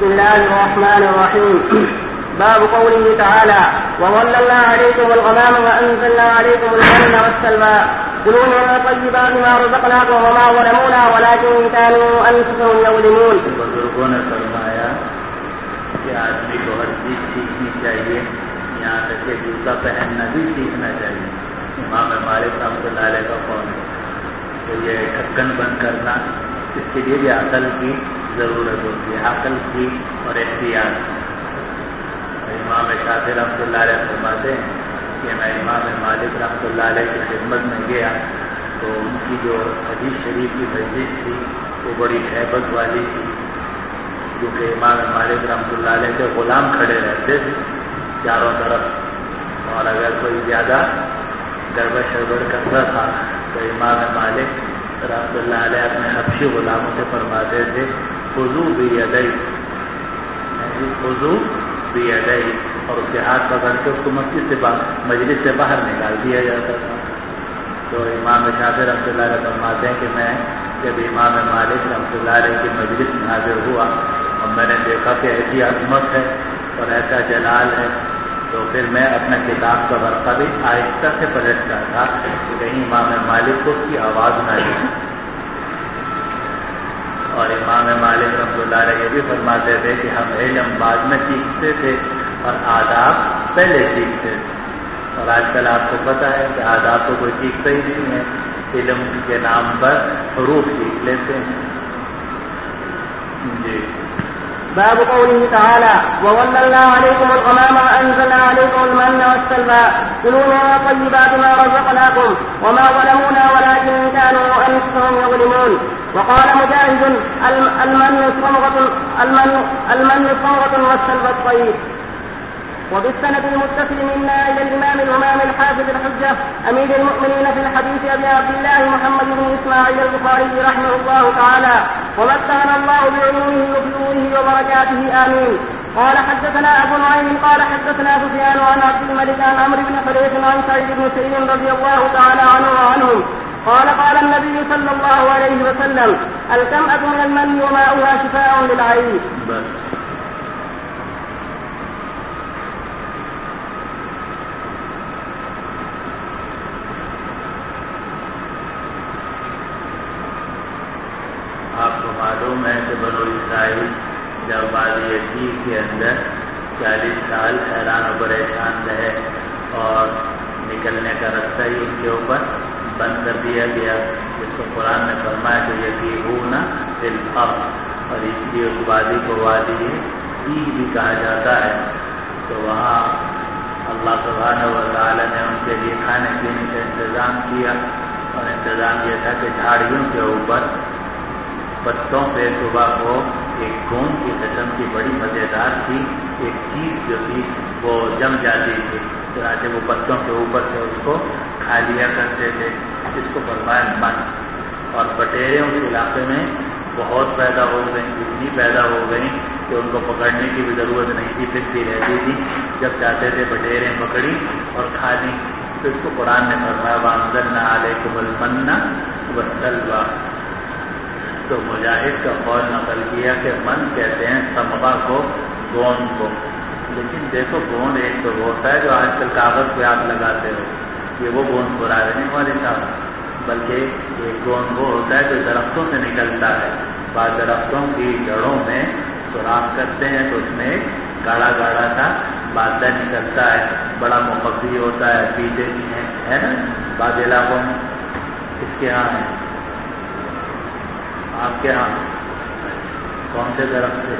الله الرحمن الرحيم. باب قوله تعالى: وظللنا عليكم الغمام وأنزلنا عليكم المن والسلوى كلوا من طيبات ما رزقناكم وما ظلمونا ولكن كانوا أنفسهم يظلمون. بزرگوں نے فرمایا کہ آدمی کو ہر چیز سیکھنی چاہیے، یہاں تک کہ جوتا پہننا بھی سیکھنا چاہیے. امام مالک رحمۃ اللہ علیہ کا قول ہے. تو یہ ڈھکن بند کرنا، اس کے لیے بھی عقل کی ضرورت ہوتی ہے، عقل کی اور احتیاط. امام شافعی رحمۃ اللہ علیہ فرماتے ہیں کہ میں امام مالک رحمۃ اللہ علیہ کی خدمت میں گیا تو ان کی جو حدیث شریف کی مسجد تھی وہ بڑی ہیبت والی تھی، کیونکہ امام مالک رحمۃ اللہ علیہ کے غلام کھڑے رہتے تھے چاروں طرف، اور اگر کوئی زیادہ گڑبڑ شڑبڑ کرتا تھا تو امام مالک رحمۃ اللہ علیہ اپنے حبشی غلاموں سے فرماتے تھے خذوا بیدی، خذوا بیدی، اور اس کے ہاتھ پکڑ کے اس کو مسجد سے مجلس سے باہر نکال دیا جاتا تھا. تو امام شافعی رحمۃ اللہ علیہ فرماتے ہیں کہ میں جب امام مالک رحمۃ اللہ علیہ کی مجلس میں حاضر ہوا اور میں نے دیکھا کہ ایسی عظمت ہے اور ایسا جلال ہے، تو پھر میں اپنا کتاب کا ورقہ بھی آہستہ سے پلٹتا تھا کہ کہیں امام مالک کو اس کی آواز نہ آئی. اور امام مالک رحمۃ اللہ علیہ یہ بھی فرماتے تھے کہ ہم علم بعد میں سیکھتے تھے اور آداب پہلے سیکھتے تھے. اور آج کل آپ کو پتہ ہے کہ آداب تو کوئی سیکھتا ہی نہیں ہے، علم کے نام پر حروف سیکھ لیتے ہیں. جی. باب قوله تعالى: وظللنا عليكم الغمام وأنزلنا عليكم المن والسلوى كلوا من طيبات ما رزقناكم وما ظلمونا ولكن كانوا أنفسهم يظلمون. وقال مجاهد: المن صمغة والسلوى الطيب. وبالسند المتصل منا إلى الإمام الإمام الحافظ الحجة أمير المؤمنين في الحديث أبي عبد الله محمد بن إسماعيل البخاري رحمه الله تعالى ومتعنا الله بعلومه وفضوله وبركاته آمين. قال حدثنا أبو نعيم قال حدثنا سفيان عن عبد الملك عن عمرو بن حريث عن سعيد بن سعيد رضي الله تعالى عنه وعنهم قال قال النبي صلى الله عليه وسلم: الكمأة من المن وماؤها شفاء للعين. آپ کو معلوم ہے کہ بنو اسرائیل جب وادی عتیق کے اندر 40 سال حیران و پریشان رہے اور نکلنے کا راستہ ہی ان کے اوپر بند کر دیا گیا، جس کو قرآن نے فرمایا کہ یتیہون فی الارض، اور اس لیے اس وادی کو وادی عتیق بھی کہا جاتا ہے. تو وہاں اللہ سبحانہ و تعالی نے ان کے لیے کھانے پینے کا انتظام کیا، اور انتظام یہ تھا کہ جھاڑیوں کے اوپر پتوں پہ صبح کو ایک گوند کی قسم کی بڑی مزیدار تھی ایک چیز جو تھی وہ جم جاتی تھی، چنانچہ وہ پتوں کے اوپر سے اس کو کھا لیا کرتے تھے، جس کو فرمایا من. اور بٹیرے اس علاقے میں بہت پیدا ہو گئیں، اتنی پیدا ہو گئیں کہ ان کو پکڑنے کی بھی ضرورت نہیں تھی، پھرتی رہتی تھی، جب چاہتے تھے بٹیریں پکڑی اور کھا لی. تو اس کو قرآن نے فرمایا وَأَنزَلْنَا عَلَيْكُمُ الْمَنَّ وَالسَّلْوَىٰ. تو مجاہد کا قول نقل کیا کہ من کہتے ہیں صمغہ کو، گوند کو. لیکن دیکھو گوند ایک تو ہوتا ہے جو آج کل کاغذ پہ آپ لگاتے ہو، یہ وہ گوند برا رہے نہیں والے صاحب، بلکہ ایک گوند وہ ہوتا ہے جو درختوں سے نکلتا ہے. بعض درختوں کی جڑوں میں سوراخ کرتے ہیں تو اس میں گاڑھا گاڑھا سا مادہ نکلتا ہے، بڑا مقوی ہوتا ہے، پیتے بھی ہیں، ہے نا. بعض علاقوں میں اس کے ہاں ہے. آپ کے ہاں کون سے درخت سے؟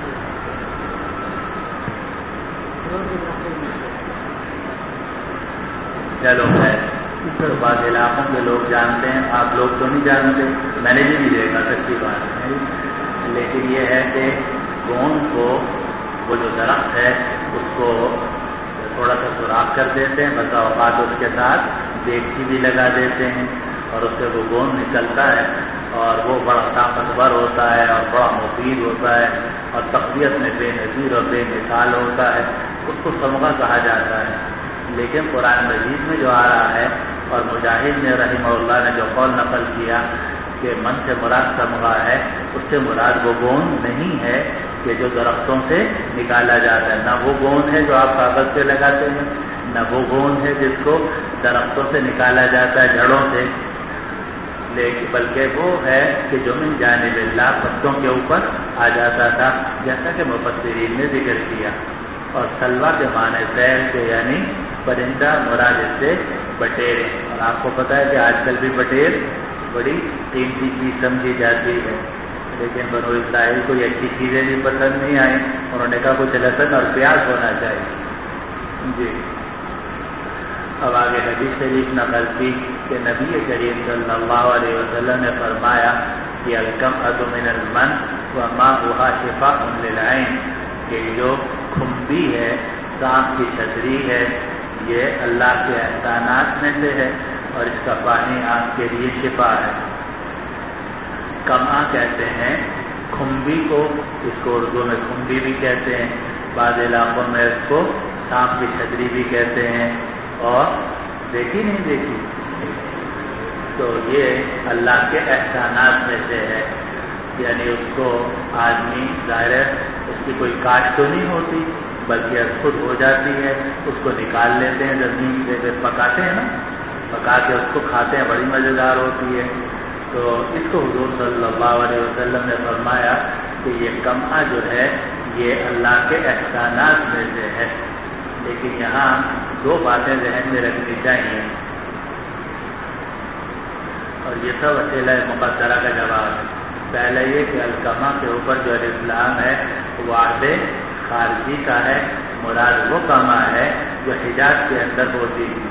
چلو ہے، تو بعض علاقوں کے لوگ جانتے ہیں، آپ لوگ تو نہیں جانتے، میں نے بھی نہیں دیکھا، سچی بات ہے. لیکن یہ ہے کہ گوند کو، وہ جو درخت ہے اس کو تھوڑا سا سوراخ کر دیتے ہیں، بسا اوقات اس کے ساتھ دیگچی بھی لگا دیتے ہیں اور اس سے وہ گوند نکلتا ہے اور وہ بڑا طاقتور ہوتا ہے اور بڑا مفید ہوتا ہے اور تقویت میں بے نظیر اور بے مثال ہوتا ہے. اس کو صمغہ کہا جاتا ہے. لیکن قرآن مجید میں جو آ رہا ہے اور مجاہد نے رحمہ اللہ نے جو قول نقل کیا کہ من سے مراد صمغہ ہے، اس سے مراد وہ گوند نہیں ہے کہ جو درختوں سے نکالا جاتا ہے، نہ وہ گوند ہے جو آپ کاغذ پہ لگاتے ہیں، نہ وہ گوند ہے جس کو درختوں سے نکالا جاتا ہے جڑوں سے، لیکن بلکہ وہ ہے کہ جو من جانب اللہ پتوں کے اوپر آ جاتا تھا، جیسا کہ مفسرین نے ذکر کیا۔ اور سلوا کے معنی سیل کے یعنی پرندہ، مراد اس سے بٹیر، اور آپ کو پتہ ہے کہ آج کل بھی بٹیر بڑی قیمتی چیز سمجھی جاتی ہے، لیکن بنو اسرائیل کو یہ اچھی چیزیں بھی پسند نہیں آئیں، انہوں نے کہا کچھ لہسن اور پیاز ہونا چاہیے۔ جی اب آگے حدیث شریف نقل کی کہ نبی کریم صلی اللہ علیہ وسلم نے فرمایا کہ الکمأۃ من المن وماؤها شفاء للعین، کہ جو کھمبی ہے، سانپ کی چھتری ہے، یہ اللہ کے احسانات میں سے ہے اور اس کا پانی آنکھ کے لیے شفا ہے۔ کما کہتے ہیں کھمبی کو، اس کو اردو میں کھمبی بھی کہتے ہیں، بعض علاقوں میں اس کو سانپ کی چھتری بھی کہتے ہیں، اور دیکھی نہیں دیکھی تو یہ اللہ کے احسانات میں سے ہے، یعنی اس کو آدمی ظاہر اس کی کوئی کاٹ تو نہیں ہوتی بلکہ خود ہو جاتی ہے، اس کو نکال لیتے ہیں زمین سے، پھر پکاتے ہیں نا، پکا کے اس کو کھاتے ہیں، بڑی مزیدار ہوتی ہے۔ تو اس کو حضور صلی اللہ علیہ وسلم نے فرمایا کہ یہ کمعہ جو ہے یہ اللہ کے احسانات میں سے ہے، لیکن یہاں دو باتیں ذہن میں رکھنی چاہیے، اور یہ سب اسئلہ مقدرہ کا جواب ہے۔ پہلا یہ کہ الکما کے اوپر جو الاسلام ہے وہ عہد خارجی کا ہے، مراد وہ کما ہے جو حجاز کے اندر ہوتی ہے۔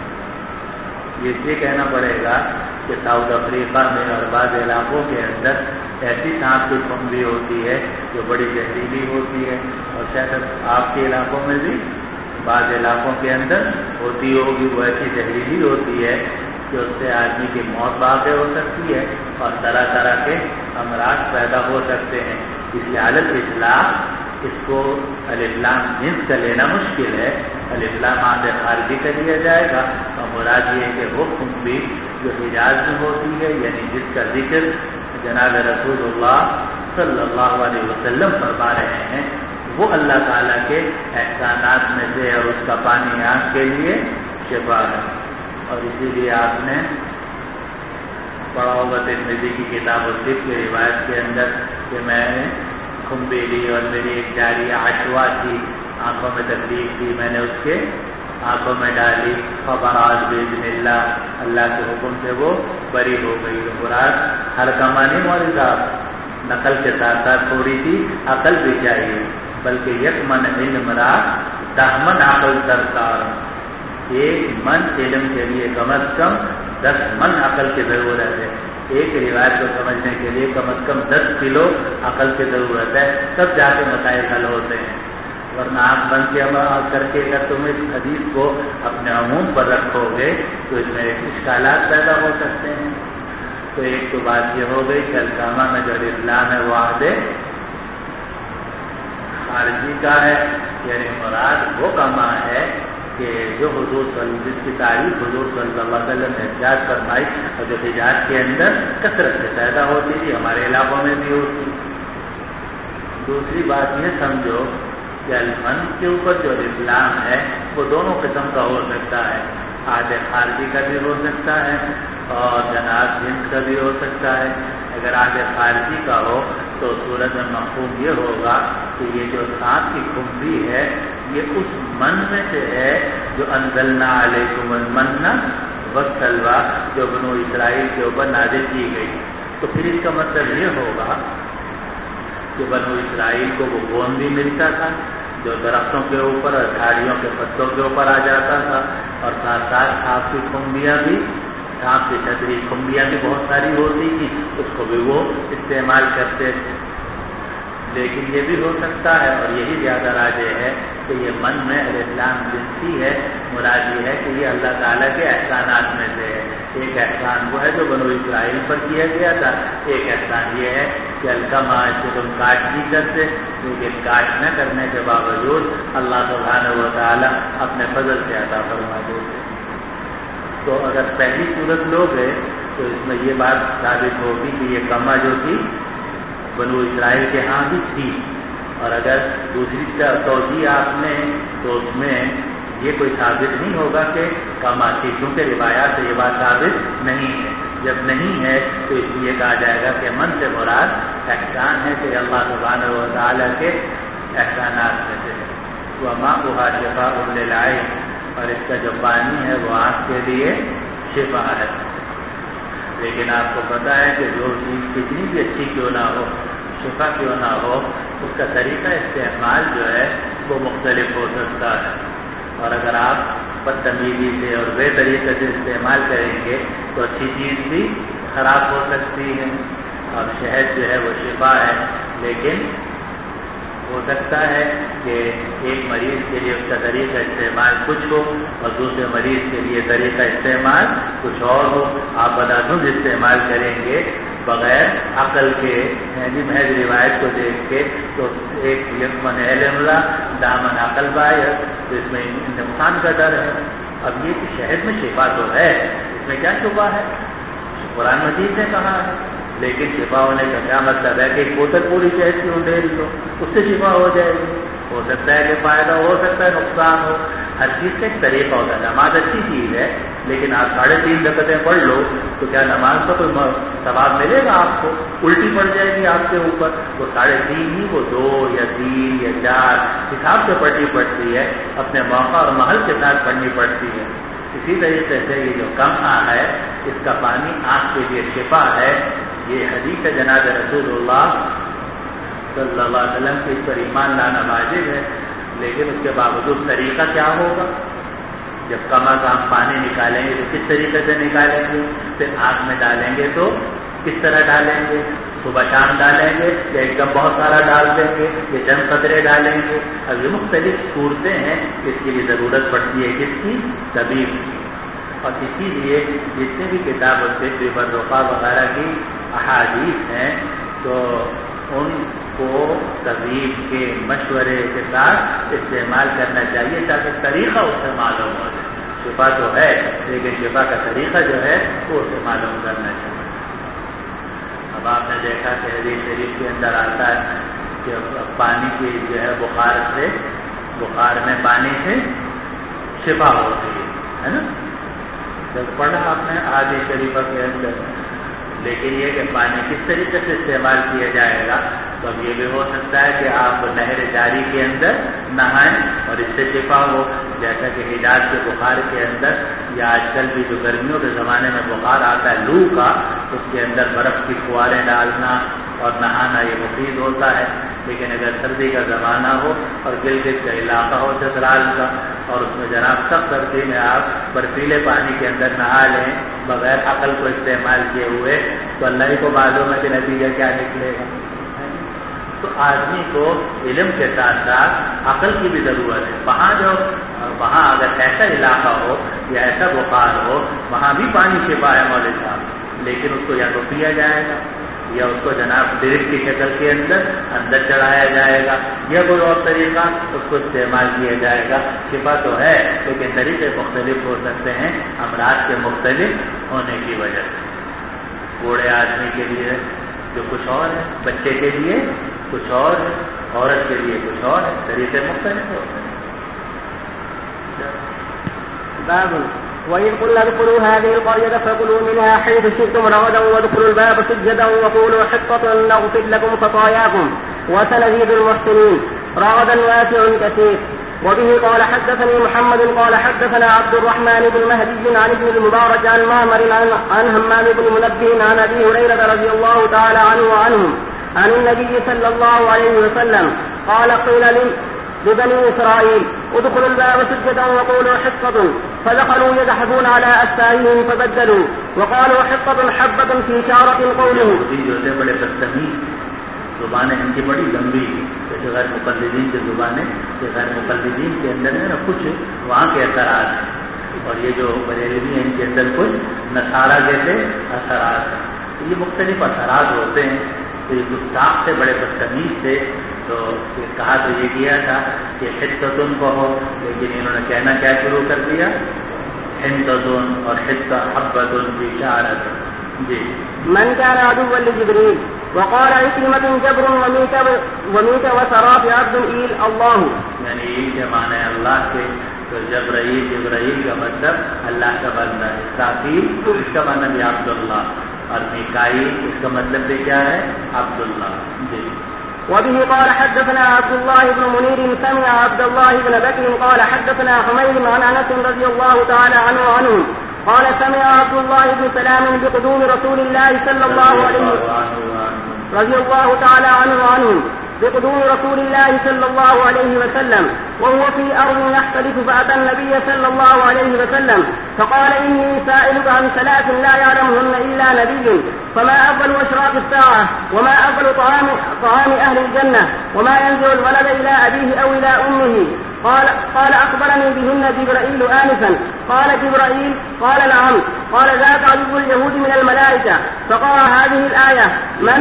یہ کہنا پڑے گا کہ ساؤتھ افریقہ میں اور بعض علاقوں کے اندر ایسی سانپ کی کھمبی ہوتی ہے جو بڑی زہریلی ہوتی ہے، اور شاید آپ کے علاقوں میں بھی بعض علاقوں کے اندر ہوتی ہوگی، وہ ایسی زہریلی ہوتی ہے کہ اس سے آدمی کی موت واقع ہو سکتی ہے اور طرح طرح کے امراض پیدا ہو سکتے ہیں۔ اس حالت اصلاح اس کو الاسلام جنس کا لینا مشکل ہے، الاسلام عہد خارجی کا لیا جائے گا، اور مراد یہ ہے کہ وہ کھمبی جو حجاز میں ہوتی ہے، یعنی جس کا ذکر جناب رسول اللہ صلی اللہ علیہ وسلم فرما رہے ہیں، وہ اللہ تعالیٰ کے احسانات میں سے، اور اس کا پانی آنکھ کے لیے شفا ہے۔ اور اسی لیے آپ نے پڑھا ہوگا ترمذی کی کتاب الطب کی روایت کے اندر کہ میں نے کھمبی لی اور میری ایک جاریہ عشوا تھی، آنکھوں میں تکلیف تھی، میں نے اس کے آنکھوں میں ڈالی، فبراز باذن اللہ، اللہ کے حکم سے وہ بری ہو گئی۔ مراد ہر کما نہیں مولوی صاحب، نقل کے ساتھ ساتھ تھوڑی سی عقل بھی چاہیے، بلکہ یک من علم را 10 من عقل درکار، ایک من علم کے لیے کم از کم 10 من عقل کی ضرورت ہے۔ ایک روایت کو سمجھنے کے لیے کم از کم 10 کلو عقل کی ضرورت ہے، تب جا کے مسائل حل ہوتے ہیں، ورنہ آپ بند کے کر کے اگر تم اس حدیث کو اپنے عموم پر رکھو گے تو اس میں اشکالات پیدا ہو سکتے ہیں۔ تو ایک تو بات یہ ہو گئی کہ الکامہ میں جو اسلام ہے وہ عہد خارجی کا ہے، یعنی مراد وہ کما ہے کہ جو جس کی تعریف حضور صلی اللہ علیہ وسلم نے حجاز فرمائی، اور جو حجاز کے اندر کثرت سے پیدا ہوتی تھی، ہمارے علاقوں میں بھی ہوتی۔ دوسری بات یہ سمجھو کہ المن کے اوپر جو اسلام ہے وہ دونوں قسم کا ہو سکتا ہے، عہد خارجی کا بھی ہو سکتا ہے اور جناب جنس کا بھی ہو سکتا ہے۔ اگر عہد خارجی کا ہو تو صورت میں مفہوم یہ ہوگا کہ یہ جو سانپ کی کھمبی ہے یہ اس من میں سے ہے جو انزلنا علیکم المن والسلویٰ، جو بنو اسرائیل کے اوپر نازل کی گئی۔ تو پھر اس کا مطلب یہ ہوگا کہ بنو اسرائیل کو وہ گوند بھی ملتا تھا جو درختوں کے اوپر اور جھاڑیوں کے پتوں کے اوپر آ جاتا تھا، اور ساتھ ساتھ سانپ کی کھمبیاں بھی، سانپ کی چھتری کھمبیاں بھی بہت ساری ہوتی تھی، اس کو بھی وہ استعمال کرتے تھے۔ لیکن یہ بھی ہو سکتا ہے، اور یہی زیادہ راجح ہے کہ یہ من میں الاسلام جنسی ہے، مراد یہ ہے کہ یہ اللہ تعالیٰ کے احسانات میں سے ہے۔ ایک احسان وہ ہے جو بنو اسرائیل پر کیا گیا تھا، ایک احسان یہ ہے کہ الکما سے تم کاٹ نہیں کرتے، لیکن کاٹ نہ کرنے کے باوجود اللہ سبحانہ و تعالیٰ اپنے فضل سے عطا فرما دیتے۔ تو اگر پہلی صورت لوگ ہے تو اس میں یہ بات ثابت ہوگی کہ یہ کما جو تھی بنو اسرائیل کے ہاں بھی تھی، اور اگر دوسری توجیہ آپ نے تو اس میں یہ کوئی ثابت نہیں ہوگا کہ کم آتی، کیونکہ روایات سے یہ بات ثابت نہیں ہے۔ جب نہیں ہے تو اس لیے کہا جائے گا کہ من سے مراد احسان ہے کہ اللہ سبحانہ و تعالیٰ کے احسانات میں سے وماؤہا شفاء للعین، اور اس کا جو پانی ہے وہ آنکھ کے لیے شفا ہے۔ لیکن آپ کو پتا ہے کہ جو چیز کتنی بھی اچھی کیوں نہ ہو، شفا کیوں نہ ہو، اس کا طریقہ استعمال جو ہے وہ مختلف ہو سکتا ہے، اور اگر آپ بدتمیزی سے اور بے طریقے سے استعمال کریں گے تو اچھی چیز بھی خراب ہو سکتی ہے۔ اور شہد جو ہے وہ شفا ہے، لیکن ہو سکتا ہے کہ ایک مریض کے لیے اس کا طریقہ استعمال کچھ ہو اور دوسرے مریض کے لیے طریقہ استعمال کچھ اور ہو۔ آپ بدعتوں استعمال کریں گے بغیر عقل کے، یعنی محض روایت کو دیکھ کے، تو ایک یکمن علم دامن عقل باعث، تو اس میں نقصان کا ڈر ہے۔ اب یہ کہ شہد میں شفا تو ہے، اس میں کیا شبہ ہے؟ قرآن مجید نے کہا ہے، لیکن شفا ہونے کا کیا مطلب ہے کہ ایک بوتل پوری شہد کی ڈیری ہو، اس سے شفا ہو جائے گی؟ ہو سکتا ہے کہ فائدہ ہو سکتا ہے نقصان ہو، ہر چیز کا ایک طریقہ ہوتا ہے۔ نماز اچھی چیز ہے، لیکن آپ 3.5 رکعتیں پڑھ لو تو کیا نماز کا کوئی ثواب ملے گا آپ کو؟ الٹی پڑ جائے گی آپ کے اوپر۔ وہ 3.5 ہی، وہ 2 یا 3 یا 4 حساب سے پڑھنی پڑتی ہے، اپنے موقع اور محل کے ساتھ پڑھنی پڑتی ہے۔ اسی طریقے سے یہ جو قمح ہے، اس کا پانی آنکھ کے لیے شفا ہے۔ یہ حدیث جناب رسول اللہ صلی اللہ علیہ وسلم کے اس پر ایمان لانا واجب ہے، لیکن اس کے باوجود طریقہ کیا ہوگا؟ جب کم از کم پانی نکالیں گے تو کس طریقے سے نکالیں گے؟ پھر آنکھ میں ڈالیں گے تو کس طرح ڈالیں گے؟ صبح شام ڈالیں گے یا ایک دم بہت سارا ڈال دیں گے یا چند قطرے ڈالیں گے؟ اب یہ مختلف صورتیں ہیں، اس کے لیے ضرورت پڑتی ہے کس کی؟ طبیب کی۔ اور اسی لیے جتنے بھی کتاب برقع وغیرہ کی احادیث ہیں تو ان کو طبیب کے مشورے کے ساتھ استعمال کرنا چاہیے تاکہ طریقہ اس سے معلوم ہو جائے۔ شفا تو ہے، لیکن شفا کا طریقہ جو ہے وہ اسے معلوم کرنا چاہیے۔ اب آپ نے دیکھا کہ حدیث شریف کے اندر آتا ہے کہ پانی کی جو ہے بخار میں پانی سے شفا ہوتی ہے نا؟ جب پڑھا آپ نے حدیث شریفہ کے اندر، لیکن یہ کہ پانی کس طریقے سے استعمال کیا جائے گا؟ تو اب یہ بھی ہو سکتا ہے کہ آپ نہر جاری کے اندر نہائیں اور اس سے شفا ہو، جیسا کہ حجاز کے بخار کے اندر یا آج کل بھی جو گرمیوں کے زمانے میں بخار آتا ہے لو کا، اس کے اندر برف کی فواریں ڈالنا اور نہانا یہ مفید ہوتا ہے۔ لیکن اگر سردی کا زمانہ ہو اور گلگت کا علاقہ ہو چترال کا، اور اس میں جناب سخت سردی میں آپ برفیلے پانی کے اندر نہا لیں بغیر عقل کو استعمال کیے ہوئے، تو اللہ ہی کو معلوم ہے کہ نتیجہ کیا نکلے گا۔ تو آدمی کو علم کے ساتھ ساتھ عقل کی بھی ضرورت ہے۔ وہاں اگر ایسا علاقہ ہو یا ایسا بخار ہو، وہاں بھی پانی شفا ہے مولوی صاحب، لیکن اس کو یا تو پیا جائے گا یا اس کو جناب ڈرپ کی شکل کے اندر چڑھایا جائے گا یا کوئی اور طریقہ اس کو استعمال کیا جائے گا۔ شفا تو ہے، لیکن طریقے مختلف ہو سکتے ہیں امراض کے مختلف ہونے کی وجہ سے۔ بوڑھے آدمی کے لیے جو کچھ اور ہے، بچے کے لیے کچھ اور ہے، عورت کے لیے کچھ اور ہے، طریقے مختلف ہوتے ہیں۔ باب وإذ قلنا ادخلوا هذه القرية فكلوا منها حيث شئتم رغدا وادخلوا الباب سجدا وقولوا حطة نغفر لكم خطاياكم وسنزيد المحسنين. رغدا واسع كثير. وبه قال حدثني محمد قال حدثنا عبد الرحمن بن مهدي عن ابن المبارك عن معمر عن همام بن منبه عن أبي هريرة رضي الله تعالى عنه وعنهم عن النبي صلى الله عليه وسلم قال قيل لبني إسرائيل ادخلوا الباب سجدا وقولوا حطة فدخلوا يزحفون على أستائهم فبدلوا وقالوا حطة حبة في شارة قوله. بڑے بدتمیز زبانیں ان کی بڑی لمبی، جیسے غیر مقلدین کی زبانیں، کہ غیر مقلدین کے اندر ہے نا کچھ وہاں کے اثرات ہیں، اور یہ جو بریلوی ہیں ان کے اندر کچھ نصارہ جیسے اثرات ہیں۔ یہ مختلف اثرات ہوتے ہیں، تو یہ گستاخ سے بڑے بدتمیز تھے، تو کہا تو یہ کیا تھا کہ حطتن کو ہو، لیکن انہوں نے کہنا کیا شروع کر دیا؟ حنتتن اور حطہ حبتن فی شعرۃ، جی من كان عدوا لجبريل. وقال عكرمة جبر وميت وسراب عبد إيل الله. یعنی ایل کے معنی اللہ کے، تو جبرائیل کا مطلب اللہ کا بندہ ہے، اسرافیل اس کا مطلب ہے عبداللہ، اور میکائیل اس کا مطلب بھی کیا ہے؟ عبداللہ. جی. وبه قال حدثنا عبد الله بن منير سمع عبد الله بن بكر قال حدثنا حميد عن انس رضي الله تعالى عنهم قال سمع عبد الله بن سلام بقدوم رسول الله صلى الله عليه رضي الله تعالى عنهم بقدوم رسول الله صلى الله عليه وسلم وهو في أرض يختلف فأتى النبي صلى الله عليه وسلم فقال إني سائلك عن ثلاث لا يعلمهن إلا نبي فما أفضل أشراط الساعة وما أفضل طعام أهل الجنة وما ينزل الولد إلى أبيه أو إلى أمه قال أخبرني بهن جبرائيل آنفا. قال جبرائيل قال نعم. قال ذاك عدو اليهود من الملائكة. فقرأ هذه الآية من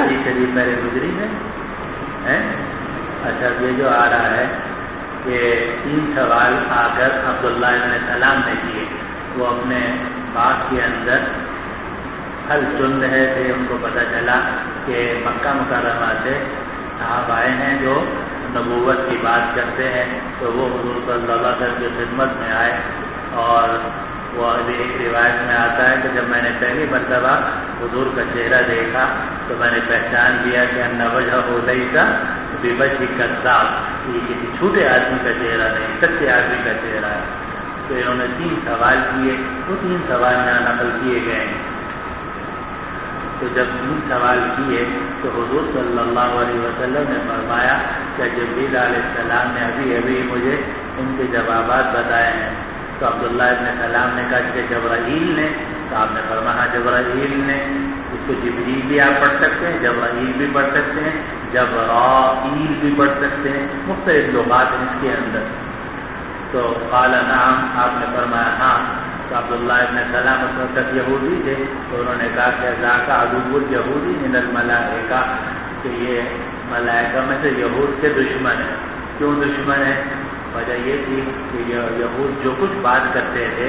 اچھا یہ جو آ رہا ہے کہ 3 سوال آ کر عبداللہ ابن سلام نے کیے. وہ اپنے باغ کے اندر پھل چن رہے تھے، ان کو پتہ چلا کہ مکہ مکرمہ سے صاحب آئے ہیں جو نبوت کی بات کرتے ہیں، تو وہ حضور صلی اللہ علیہ وسلم کی خدمت میں آئے. اور وہ ایک روایت میں آتا ہے کہ جب میں نے پہلی مرتبہ حضور کا چہرہ دیکھا تو میں نے پہچان لیا کہ ان وجہ ہوئی کا ببشر کذاب، یہ کسی چھوٹے آدمی کا چہرہ نہیں، سچے آدمی کا چہرہ ہے. تو انہوں نے 3 سوال کیے، وہ 3 سوال یہاں نقل کیے گئے ہیں. تو جب 3 سوال کیے تو حضور صلی اللہ علیہ وسلم نے فرمایا کہ جبریل علیہ السلام نے ابھی مجھے ان کے جوابات بتائے ہیں. تو عبداللہ ابن سلام نے کہا کہ جبرائیل نے، تو آپ نے فرمایا جبرائیل نے. اس کو جبریل بھی آپ پڑھ سکتے ہیں، جبرائیل بھی پڑھ سکتے ہیں، جبرائیل بھی پڑھ سکتے ہیں، مختلف لغات ہیں اس کے اندر. تو قال نعم، آپ نے فرمایا ہاں. تو عبداللہ ابن سلام اس وقت یہودی تھے، تو انہوں نے کہا کہ ذاک عدو الیہودی من الملائکہ، کہ یہ ملائکہ میں سے یہود کے دشمن ہے. کیوں دشمن ہے؟ وجہ یہ تھی کہ یہود جو کچھ بات کرتے تھے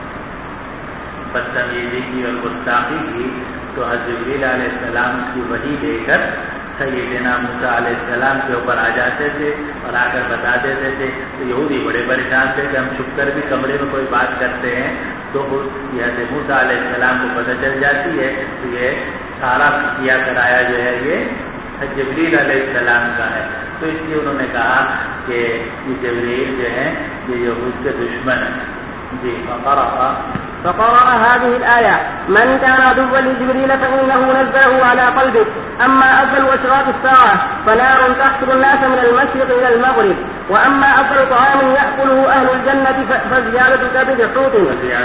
بدتمیزی کی اور گستاخی کی، تو حضرت جبریل علیہ السلام کی وحی لے کر سیدنا موسیٰ علیہ السلام کے اوپر آ جاتے تھے اور آ کر بتا دیتے تھے. تو یہودی بڑے پریشان تھے کہ ہم چھپ کر بھی کمرے میں کوئی بات کرتے ہیں تو حضرت موسیٰ علیہ السلام کو پتہ چل جاتی ہے. تو یہ سارا کیا کرایا جو ہے یہ جبریل علیہ السلام کا ہے. تو اس لیے انہوں نے کہا کہ یہ جبریل جو ہے یہ یہود کے دشمن ہے. جی. فقرأ هذه الآية من كان عدوا لجبريل فإنه نزله على قلبك. أما أفضل أشراط الساعة فنار تحشر الناس من المشرق إلى المغرب. وأما أفضل طعام يأكله أهل الجنة فزيادة كبد حوت.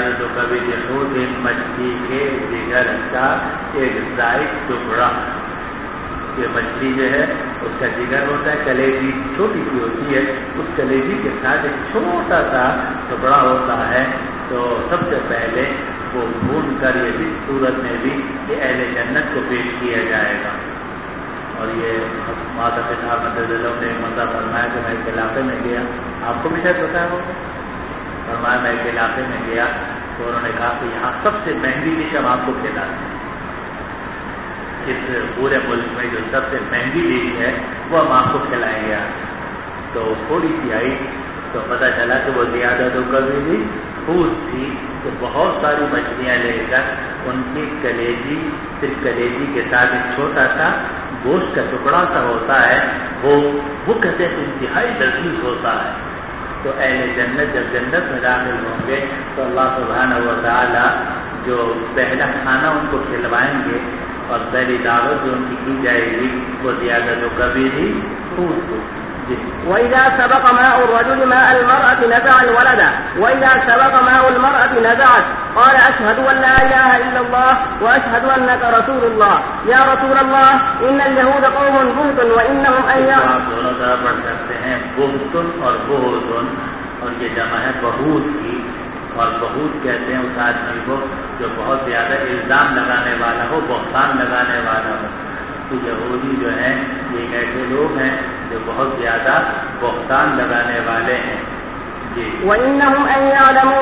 مچھلی کے جگر کا ایک زائد ٹکڑا. یہ مچھلی جو ہے اس کا جگر ہوتا ہے، کلیجی چھوٹی سی ہوتی ہے، اس کلیجی کے ساتھ ایک چھوٹا سا ٹکڑا ہوتا ہے. تو سب سے پہلے وہ بھون کر یہ بھی صورت میں بھی یہ اہل جنت کو پیش کیا جائے گا. اور یہ ماتا پتا نے مزہ فرمایا کہ میں ایک علاقے میں گیا، آپ کو بھی شاید بتایا ہوگا، فرمایا میں ایک علاقے میں گیا تو انہوں نے کہا کہ یہاں سب سے مہنگی ڈش ہم آپ کو کھلاتے ہیں. اس پورے ملک میں جو سب سے مہنگی ڈش ہے وہ ہم آپ کو کھلائیں گے. تو تھوڑی سی آئی تو پتہ چلا کہ وہ زیادہ تو کبھی بھی خوش تھی. تو بہت ساری مچھلیاں لے کر ان کی کلیجی، صرف کلیجی کے ساتھ ایک چھوٹا سا گوشت کا ٹکڑا سا ہوتا ہے، وہ کہتے ہیں انتہائی لذیذ ہوتا ہے. تو اہل جنت جب جنت میں داخل ہوں گے تو اللہ سبحانہ و تعالی جو پہلا کھانا ان کو کھلوائیں گے اور پہلی دعوت جو ان کی جائے گی وہ زیادہ تو کبھی بھی خوش ہو. وإذا سبق ماء الرجل ماء المرأة نزع الولد وإذا سبق ماء المرأة نزعت. قال أشهد أن لا إله إلا الله وأشهد أنك رسول الله. يا رسول الله إن اليهود قوم بهت وإنهم أيام. دونوں طرح پڑھ سکتے ہیں بہتن اور بہتن، اور یہ جمع ہے بہوت کی. اور بہوت کہتے ہیں اس آدمی کو جو بہت زیادہ الزام لگانے والا ہو، بہتان لگانے والا ہو. تو یہودی جو ہیں یہ ایسے لوگ ہیں جو بہت زیادہ بہتان لگانے والے ہیں. وإنهم إن يعلموا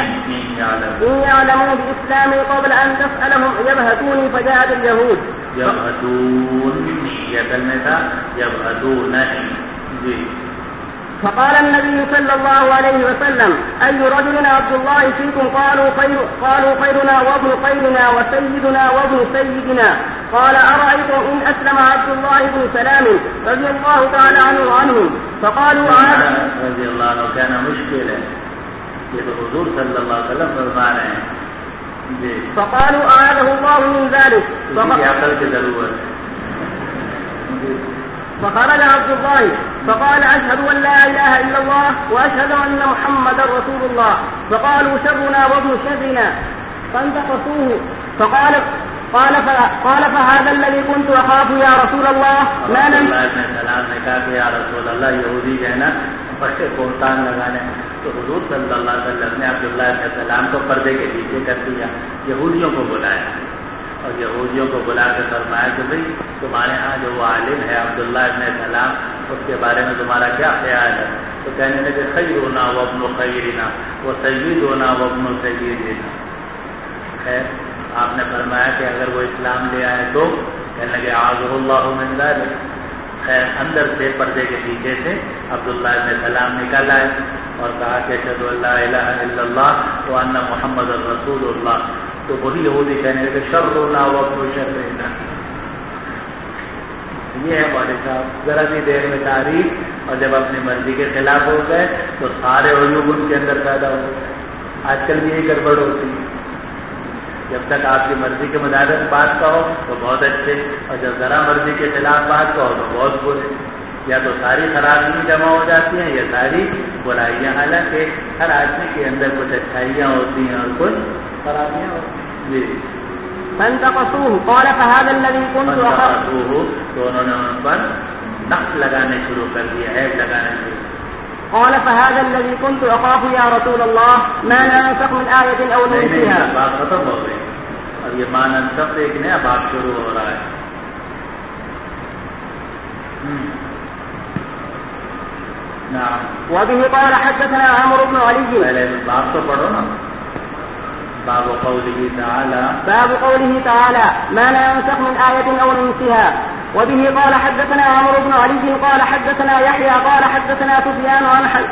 بإسلامي قبل أن تسألهم يبهتوني فجاءت اليهود. فقال النبي صلى الله عليه وسلم أي رجل عبد الله فيكم؟ قالوا خيرنا وابن خيرنا وسيدنا وابن سيدنا. قال أرأيتم إن أسلم عبد الله بن سلام رضي الله تعالى عنهم فقالوا رضی اللہ عنہ کہنا مشکل ہے، یہ تو حضور صلی اللہ علیہ وسلم فرما رہے ہیں. فقالوا أعاذه الله من ذلك. عقل کی ضرورت ہے. فخرج عبد الله فقال أشهد أن لا إله إلا الله وأشهد أن محمدا رسول الله. فقالوا شرنا وابن شرنا فانتقصوه. قال فهذا الذي كنت أخاف يا رسول الله. ما السلام نے کہا کہ یا رسول اللہ یہودی جو ہے نا بڑے بہتان لگانے، تو حضور صلی اللہ علیہ وسلم نے عبداللہ علیہ السلام کو پردے کے پیچھے کر دیا، یہودیوں کو بلایا اور یہودیوں کو بلا کے فرمایا کہ بھئی تمہارے ہاں جو وہ عالم ہے عبداللہ ابن سلام، اس کے بارے میں تمہارا کیا خیال ہے؟ تو کہنے لگے خیرنا وابن خیرنا وسیدنا وابن سیدنا. خیر آپ نے فرمایا کہ اگر وہ اسلام لے آئے تو کہنے لگے اعاذہ اللہ من ذلک. خیر اندر سے پردے کے پیچھے سے عبداللہ ابن سلام نکل آئے اور کہا کہ اشہد ان لا الہ الا اللہ وان محمد رسول اللہ. تو وہی یہودی کہنے لگے شرنا وابن شرنا. یہ ہے والد صاحب ذرا سی دیر میں تاریخ، اور جب اپنی مرضی کے خلاف ہو گئے تو سارے عیوب ان کے اندر پیدا ہو گئے. آج کل بھی یہی گڑبڑ ہوتی ہے، جب تک آپ کی مرضی کے مطابق بات کہو تو بہت اچھے، اور جب ذرا مرضی کے خلاف بات کہو تو بہت برے. یا تو ساری خرابیاں جمع ہو جاتی ہیں یا ساری برائیاں، حالانکہ ہر آدمی کے اندر کچھ اچھائیاں ہوتی ہیں اور کچھ خرابیاں ہوتی ہیں. جی فانتقصوه. قال فهذا الذي كنت أخافه. تو انہوں نے ان پر نقص لگانے شروع کر دیا، عیب لگانے شروع. قال فهذا الذي كنت أخاف يا رسول الله ما ننسخ من آية أو ننسها. بات ختم ہو گئی اور یہ ما ننسخ ایک نیا بات شروع ہو رہا ہے. نعم. وبه قال حدثنا عمرو بن علي. پہلے باب تو پڑھو نا. باب قوله تعالى ما ننسخ من آية أو ننسها. وبه قال حدثنا عمرو بن علي قال حدثنا يحيى قال حدثنا سفيان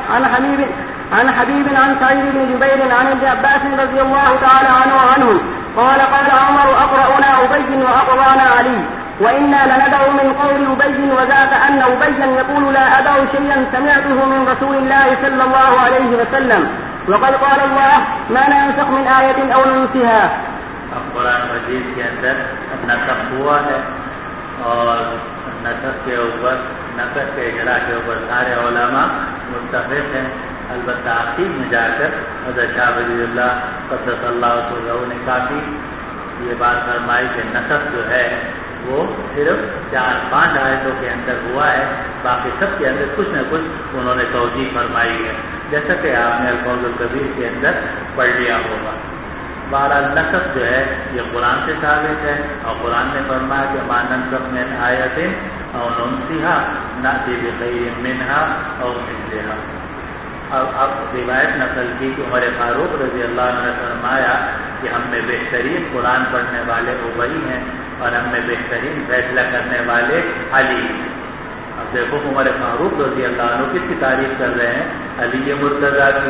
عن حبيب عن سعيد بن جبير عن ابن عباس رضي الله تعالى عنهم قال عمر أقرأنا أبي وأقرأنا علي وإنا لندع من قول أبي وذاك أن أبيا يقول لا أدع شيئا سمعته من رسول الله صلى الله عليه وسلم وقد قال الله ما ننسخ من آية أو ننسها. اب قرآن مجید کے اندر نسخ ہوا ہے اور نسخ کے اوپر نسخ کے اجرا کے اوپر سارے علماء متفق ہیں. البتہ آخر میں جا کر حضرت شاہ ولی اللہ قدس اللہ سرہ نے کافی یہ بات فرمائی کہ نسخ جو ہے وہ صرف 4-5 آیتوں کے اندر ہوا ہے، باقی سب کے اندر کچھ نہ کچھ انہوں نے توجیہ فرمائی ہے، جیسا کہ آپ نے الفوز الکبیر کے اندر پڑھ لیا ہوگا. بہرحال نسخ جو ہے یہ قرآن سے ثابت ہے اور قرآن نے فرمایا کہ ما ننسخ من آیۃ او ننسها نأتی بخیر منها او مثلها. اب روایت نقل کی کہ عمر فاروق رضی اللہ عنہ نے فرمایا کہ ہم میں بہترین قرآن پڑھنے والے ابی ہیں اور ہم میں بہترین فیصلہ کرنے والے علی. اب دیکھو عمر فاروق رضی اللہ عنہ کس کی تعریف کر رہے ہیں؟ علی مرتضیٰ کی.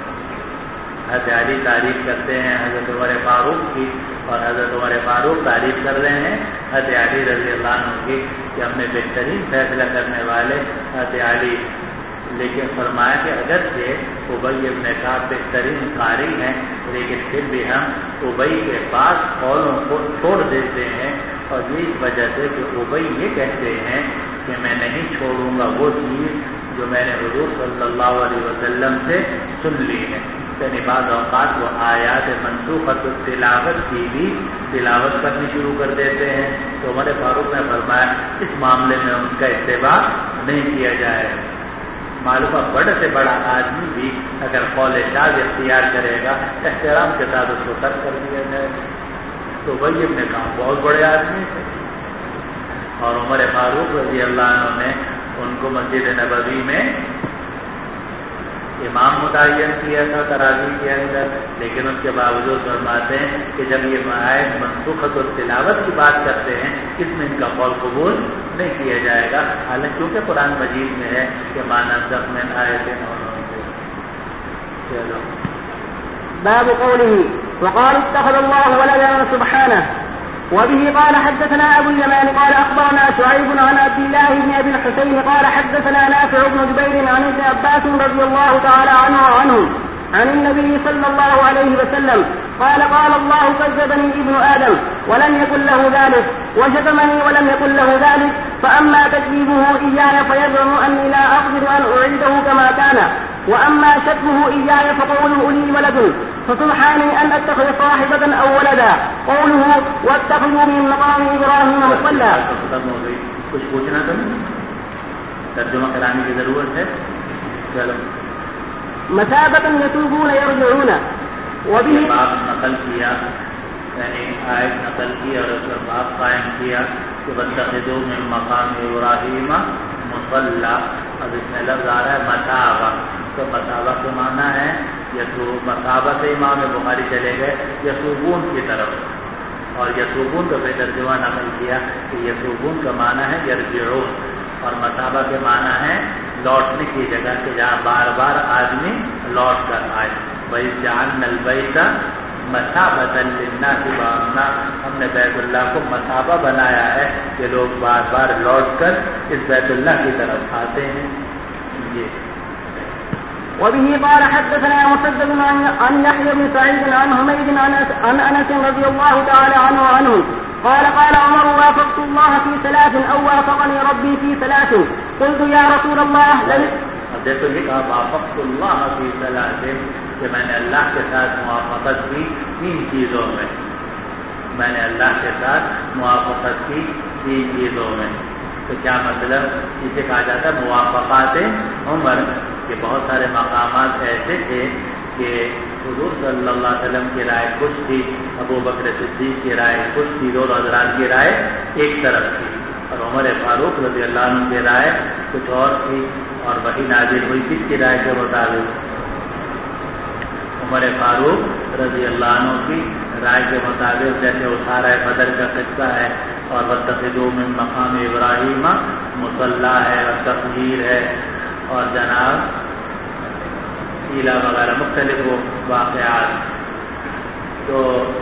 حضرت علی تعریف کرتے ہیں حضرت عمر فاروق کی اور حضرت عمر فاروق تعریف کر رہے ہیں حضرت علی رضی اللہ عنہ کی کہ ہم میں بہترین فیصلہ کرنے والے حضرت علی. لیکن فرمایا کہ اگرچہ ابی ابن کعب بہترین قاری ہیں لیکن پھر بھی ہم ابی کے بعض قولوں کو چھوڑ دیتے ہیں اور اس وجہ سے کہ ابی یہ کہتے ہیں کہ میں نہیں چھوڑوں گا وہ چیز جو میں نے حضور صلی اللہ علیہ وسلم سے سن لی ہے. یعنی بعض اوقات وہ آیات منسوخۃ التلاوت کی بھی تلاوت کرنی شروع کر دیتے ہیں. تو عمر فاروق نے فرمایا اس معاملے میں ان کا اتباع نہیں کیا جائے. معلوم بڑے سے بڑا آدمی بھی اگر قول شاذ اختیار کرے گا احترام کے ساتھ اس کو ترک کر دیا جائے. تو وہی اپنے کام بہت بڑے آدمی تھے اور عمر فاروق رضی اللہ عنہ نے ان کو مسجد نبوی میں امام متعین کیا تھا تراویح کے اندر، لیکن اس کے باوجود فرماتے ہیں کہ جب یہ آیت منسوخۃ التلاوت کی بات کرتے ہیں اس میں ان کا قول قبول نہیں کیا جائے گا، حالانکہ کیونکہ قرآن مجید میں ہے کہ ما ننسخ من آیۃ أو ننسخها. باب قوله وقال اتخذ الله ولدا سبحانه. وبه قال حدثنا أبو اليمان قال أخبرنا شعيب عن عبد الله بن أبي الحسين قال حدثنا نافع بن جبير عن ابن عباس رضي الله تعالى عنهم عن النبي صلى الله عليه وسلم قال قال الله كذبني ابن آدم ولم يكن له ذلك وشتمني ولم يكن له ذلك فأما تكذيبه إياي فيزعم أني لا أقدر أن أعيده كما كان وأما شتمه إياي فقوله لي ولد فسبحاني أن أتخذ صاحبة أو ولدا قوله واتخذوا من مقام إبراهيم مصلى. کچھ پوچھنا تھا ترجمہ کرانے کی ضرورت ہے. چلو مثابة يتوبون يرجعون. وبه باب نقل کیا یعنی آیت نقل کی اور اس کا باب قائم کیا کہ واتخذوا من مقام ابراہیم مصلی. اب اس میں لفظ آ رہا ہے مثابہ، تو مثابہ کے معنی ہے مثابہ سے امام بخاری چلے گئے یتوبون کی طرف، اور یتوبون کا بے ترجمہ نقل کیا کہ یتوبون کا معنی ہے یرجعون، اور مثابہ کے معنی ہے لوٹنے کی جگہ کہ جہاں بار بار آدمی لوٹ کر آئے. وَإِذْ جَعَلْنَا الْبَيْتَ مَثَابَةً لِلنَّاسِ وَأَمْنًا. ہم نے بیت اللہ کو مثابہ بنایا ہے کہ لوگ بار بار لوٹ کر اس بیت اللہ کی طرف آتے ہیں. یہ وبه قال حدثنا مسدد عن يحيى بن سعيد عن حميد عن انس رضي الله تعالى عنه قال قال عمر وافقت الله في ثلاث او وافقني ربي في ثلاث قلت يا رسول الله دیکھو یہ کہا وافقت اللہ فی ثلاث کہ میں نے اللہ کے ساتھ موافقت کی 3 چیزوں میں. میں نے اللہ کے ساتھ موافقت کی 3 چیزوں میں. تو کیا مطلب؟ اسے کہا جاتا ہے موافقات عمر کہ بہت سارے مقامات ایسے تھے کہ حضور صلی اللہ علیہ وسلم کی رائے کچھ تھی، ابو بکر صدیق کی رائے کچھ تھی، دو حضرات کی رائے ایک طرف تھی، اور عمر فاروق رضی اللہ عنہ کی رائے کچھ اور تھی، اور وہی نازل ہوئی کس کی رائے کے مطابق؟ عمر فاروق رضی اللہ عنہ کی رائے کے مطابق، جیسے اسارہ بدر کا قصہ ہے، اور واتخذوا من مقام ابراہیم مصلی ہے، اور تطہیر ہے، اور جناب عیلا وغیرہ مختلف واقعات. تو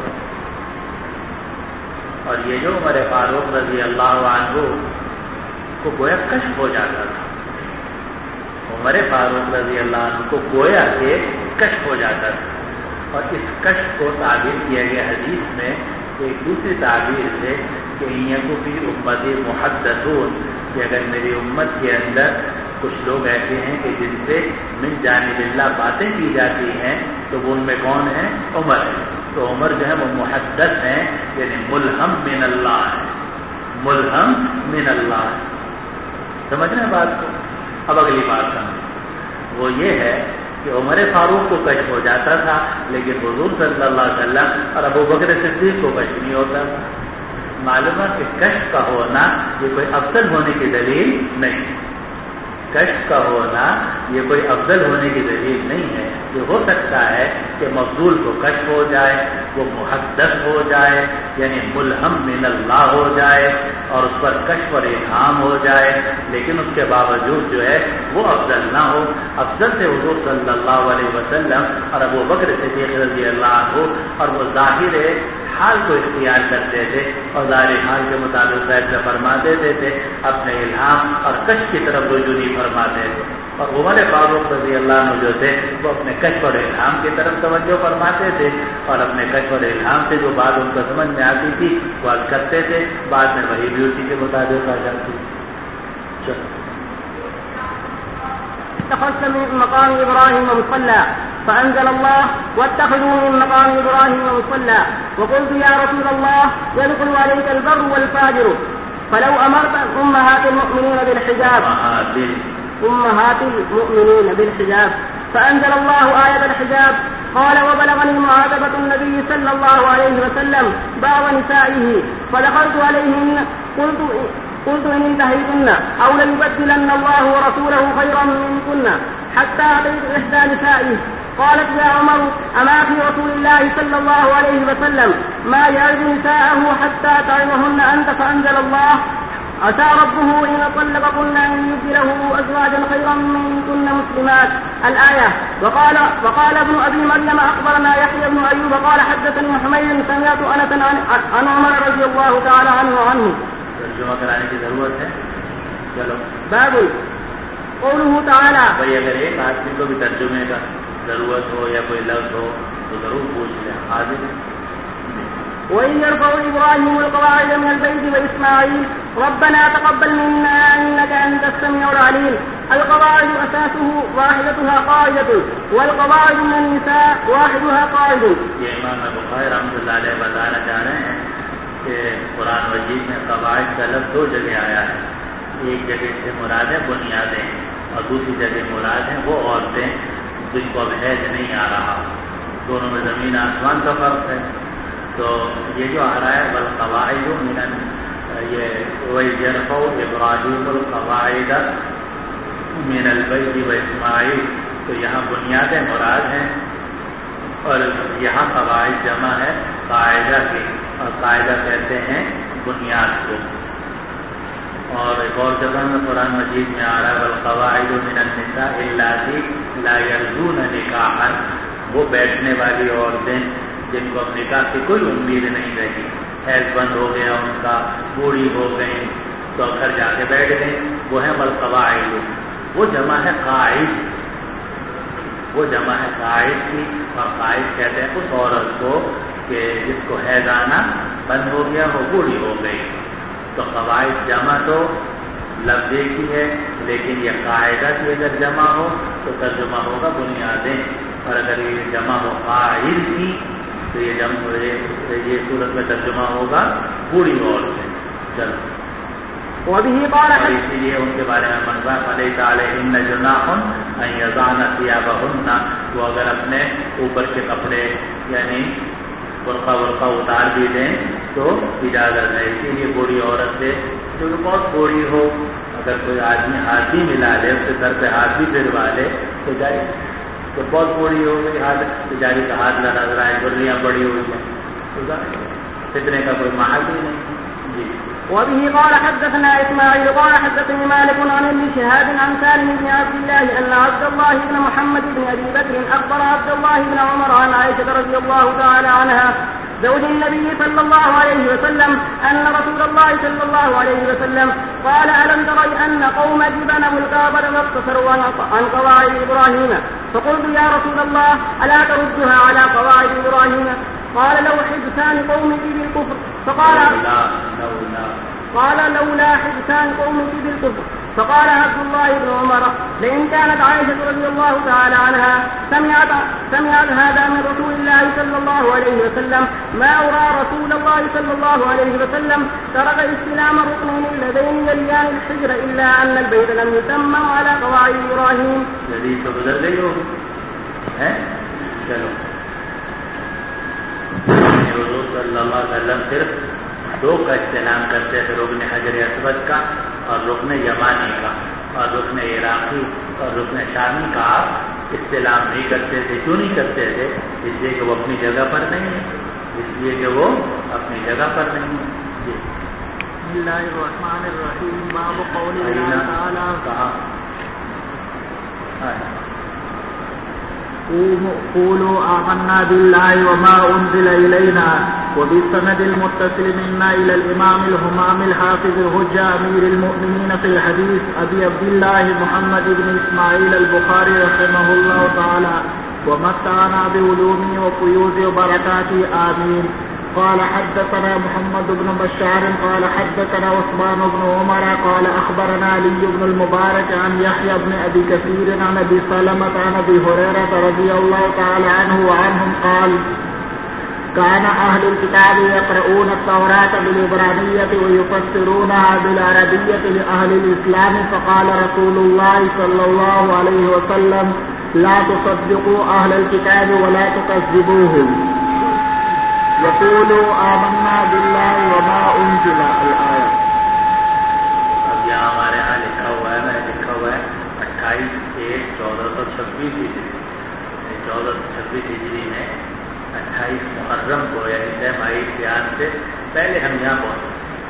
اور یہ جو عمر فاروق رضی اللہ عنہ کو گویا کشف ہو جاتا تھا، عمر فاروق رضی اللہ عنہ کو گویا کہ کشف ہو جاتا تھا، اور اس کشف کو تعبیر کیا گیا حدیث میں ایک دوسری تعبیر سے کہ یکو فی امتی محدثون، کہ اگر میری امت کے اندر کچھ لوگ ایسے ہیں کہ جن سے من جانب اللہ باتیں کی جاتی ہیں تو وہ ان میں کون ہیں؟ عمر ہے. تو عمر جو ہے وہ محدث ہیں، یعنی ملہم من اللہ ہے، ملہم من اللہ ہے. سمجھ رہے ہیں بات کو؟ اب اگلی بات سمجھ، وہ یہ ہے کہ عمر فاروق کو کشف ہو جاتا تھا لیکن حضور صلی اللہ علیہ وسلم اور ابو بکر صدیق کو کشف نہیں ہوتا تھا. معلوم ہے کہ کشف کا ہونا یہ کوئی افضل ہونے کی دلیل نہیں، کشف کا ہونا یہ کوئی افضل ہونے کی دلیل نہیں ہے. یہ ہو سکتا ہے کہ مفضول کو کشف ہو جائے، وہ محدث ہو جائے، یعنی ملہم من اللہ ہو جائے، اور اس پر کشف اور الہام ہو جائے، لیکن اس کے باوجود جو ہے وہ افضل نہ ہو. افضل سے حضور صلی اللہ علیہ وسلم اور ابو بکر صدیق رضی اللہ عنہ، اور وہ ظاہر حال کو اختیار کرتے تھے اور ظاہر حال کے مطابق فیصلہ فرما دیتے تھے، اپنے الہام اور کشف کی طرف رجوع نہیں فرماتے تھے. اور عمر فاروق رضی اللہ عنہ جو تھے وہ اپنے کشف اور الہام کی طرف توجہ فرماتے تھے، اور اپنے کشف اور الہام سے جو بات ان کو سمجھ میں آتی تھی وہ عرض کرتے تھے، بعد میں وہی بھی اسی کے مطابق آ جاتی. چلو اتخذت من مقام إبراهيم مصلى فأنزل الله واتخذوا من مقام إبراهيم مصلى وقلت يا رسول الله يدخل عليك البر والفاجر فلو أمرت أمهات المؤمنين بالحجاب فأنزل الله آية الحجاب. قال وبلغني معاتبة النبي صلى الله عليه وسلم بعض نسائه فدخلت عليهن قلت إن انتهيتن أو ليبدلن الله ورسوله خيرا منكن حتى أتيت إحدى نسائه قالت يا عمر أما في رسول الله صلى الله عليه وسلم ما يعد نساءه حتى تعظهن أنت فأنزل الله عسى ربه إن طلقكن أن يبدله أزواجا خيرا منكن مسلمات الآية. وقال ابن أبي مريم أخبرنا يحيى بن أيوب قال حدثني حميد سمعت أنس عن عمر رضي الله تعالى عنه وعنه. ترجمہ کرانے کی ضرورت ہے. چلو باب قوله تعالی. بھائی اگر ایک آدمی کو بھی ترجمے کا ضرورت ہو یا کوئی لفظ ہو تو ضرور پوچھ لیں. حاضر وإذ يرفع إبراهيم القواعد من البيت وإسماعيل ربنا تقبل منا إنك أنت السميع العليم. القواعد أساسه واحدتها قاعدة والقواعد من النساء واحدها قاعد. یہ امام بخاری رحمۃ اللہ علیہ بتانا چاہ رہے ہیں کہ قرآن مجید میں قواعد کا لفظ دو جگہ آیا ہے. ایک جگہ سے مراد ہے بنیادیں اور دوسری جگہ مراد ہیں وہ عورتیں جن کو اب حیض نہیں آ رہا. دونوں میں زمین آسمان کا فرق ہے. تو یہ جو آ رہا ہے والقواعد من یہ وَإِذْ يَرْفَعُ إِبْرَاهِيمُ الْقَوَاعِدَ مِنَ الْبَيْتِ وَإِسْمَاعِيلُ تو یہاں بنیادیں مراد ہیں اور یہاں قواعد جمع ہے قاعدہ کی اور قاعدہ کہتے ہیں بنیاد کو. اور ایک اور جگہ میں قرآن مجید میں آ رہا ہے والقواعد من النساء اللاتي لا يرجون نکاحا وہ بیٹھنے والی عورتیں جن کو اب نکاح کی کوئی امید نہیں رہی. حیض بند ہو گیا ان کا, بوڑھی ہو گئی تو گھر جا کے بیٹھ گئے. وہ ہے والقواعد. وہ جمع ہے قاعد. وہ جمع ہے قاعد کی. اور قاعد کہتے ہیں اس عورت کو کہ جس کو حیض آنا بند ہو گیا وہ بوڑھی ہو گئی. تو قواعد جمع تو لفظ ایک ہی ہے لیکن یہ قاعدہ کی اگر جمع ہو تو ترجمہ ہوگا بنیادیں. اور اگر یہ جمع ہو قاعد کی تو یہ صورت میں ترجمہ ہوگا بوڑھی عورتیں. چلو وبه قال اسی لیے ان کے بارے میں منظر فلیس علیہن جناح ان یضعن ثیابہن وہ اگر اپنے اوپر کے کپڑے یعنی برقع اتار بھی دیں تو اجازت ہے. اسی لیے بوڑھی عورت سے جو بہت بوڑھی ہو اگر کوئی آدمی ہاتھ بھی ملا لے اس کے سر پہ ہاتھ بھی پھروا لے تو جائے. تو بہت بوڑھی ہو گئی ہاتھ بیچاری کا ہاتھ لڑا رہا ہے گرلیاں بڑی ہوئی ہیں فتنے کا کوئی محل ہی نہیں. جی وبه قال حدثنا إسماعيل قال حدثني مالك عن ابن شهاب عن سالم بن عبد الله أن عبد الله بن محمد بن أبي بكر أخبر عبد الله بن عمر عن عائشة رضي الله تعالى عنها زوج النبي صلى الله عليه وسلم أن رسول الله صلى الله عليه وسلم قال ألم تري أن قوم جبنوا الكعبة واقتصروا عن قواعد إبراهيم فقلت يا رسول الله ألا تردها على قواعد إبراهيم قال لو حدثان قومك بالكفر قال لولا حدثان قومك بالكفر فقال عبد الله بن عمر لئن كانت عائشة رضي الله تعالى عنها سمعت هذا من رسول الله صلى الله عليه وسلم ما أرى رسول الله صلى الله عليه وسلم ترك استلام ركنين اللذين يليان الحجر إلا أن البيت لم يتمم على قواعد إبراهيم. جدید تو گزر گئی ہو چلو حضور صلی اللہ علیہ وسلم صرف دو کا استعلام کرتے تھے رکن حجر اسود کا اور رکن یمانی کا اور رکن عراقی اور رکن شامی کا آپ استعلام نہیں کرتے تھے. کیوں نہیں کرتے تھے؟ اس لیے کہ وہ اپنی جگہ پر نہیں ہے. اس لیے کہ وہ اپنی جگہ پر نہیں ہے. جی بسم اللہ الرحمن الرحیم باب قول اللہ تعالی کہا قولوا آمنا بالله وما أنزل إلينا وبالسند المتصل منا إلى الإمام الهمام الحافظ الحجة أمير المؤمنين في الحديث أبي عبد الله محمد بن إسماعيل البخاري رحمه الله تعالى ومتعنا بعلومه وفيوز وبركاته آمين. قال حدثنا محمد بن بشار قال حدثنا عثمان بن عمر قال أخبرنا علي بن المبارك عن يحيى بن أبي كثير عن أبي سلمة عن أبي هريرة رضي الله تعالى عنه وعنهم قال كان أهل الكتاب يقرؤون التوراة بالعبرانية ويفسرونها بالعربية لأهل الإسلام فقال رسول الله صلى الله عليه وسلم لا تصدقوا أهل الكتاب ولا تكذبوهم يقولوا آمنا بالله وما أنزل الآية. اب یہاں ہمارے یہاں لکھا ہوا ہے 28/1/24 1426 ہجری 1426 ہجری میں 28 محرم کو یعنی 6 ماہی سیاح سے پہلے ہم یہاں پہنچے.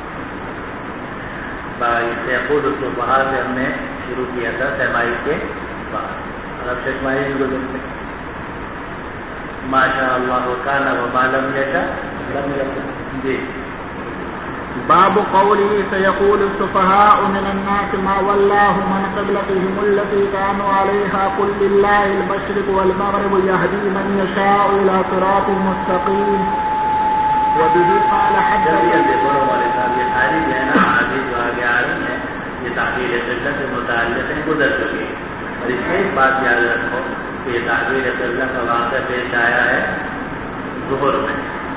خود اس بہار سے ہم نے شروع کیا تھا 6 ماہی کے بعد. اور اب 6 ماہی بھی گزرتے ماشاء اللہ کان وما لم یشاء لم یکن. جی. باب قوله سيقول السفهاء من الناس ما ولاهم عن قبلتهم التي كانوا عليها قل لله المشرق والمغرب يهدي من يشاء الى صراط مستقيم. وبه قال حدثنا یہ ساری جو ہے نا حدیث جو آگے آ رہی ہیں یہ تعبیر قبلہ سے متعلق ہیں گزر چکی. اور اس میں ایک بات یاد رکھو کہ یہ تعبیر قبلہ کا واقعہ پیش آیا ہے ظہر میں.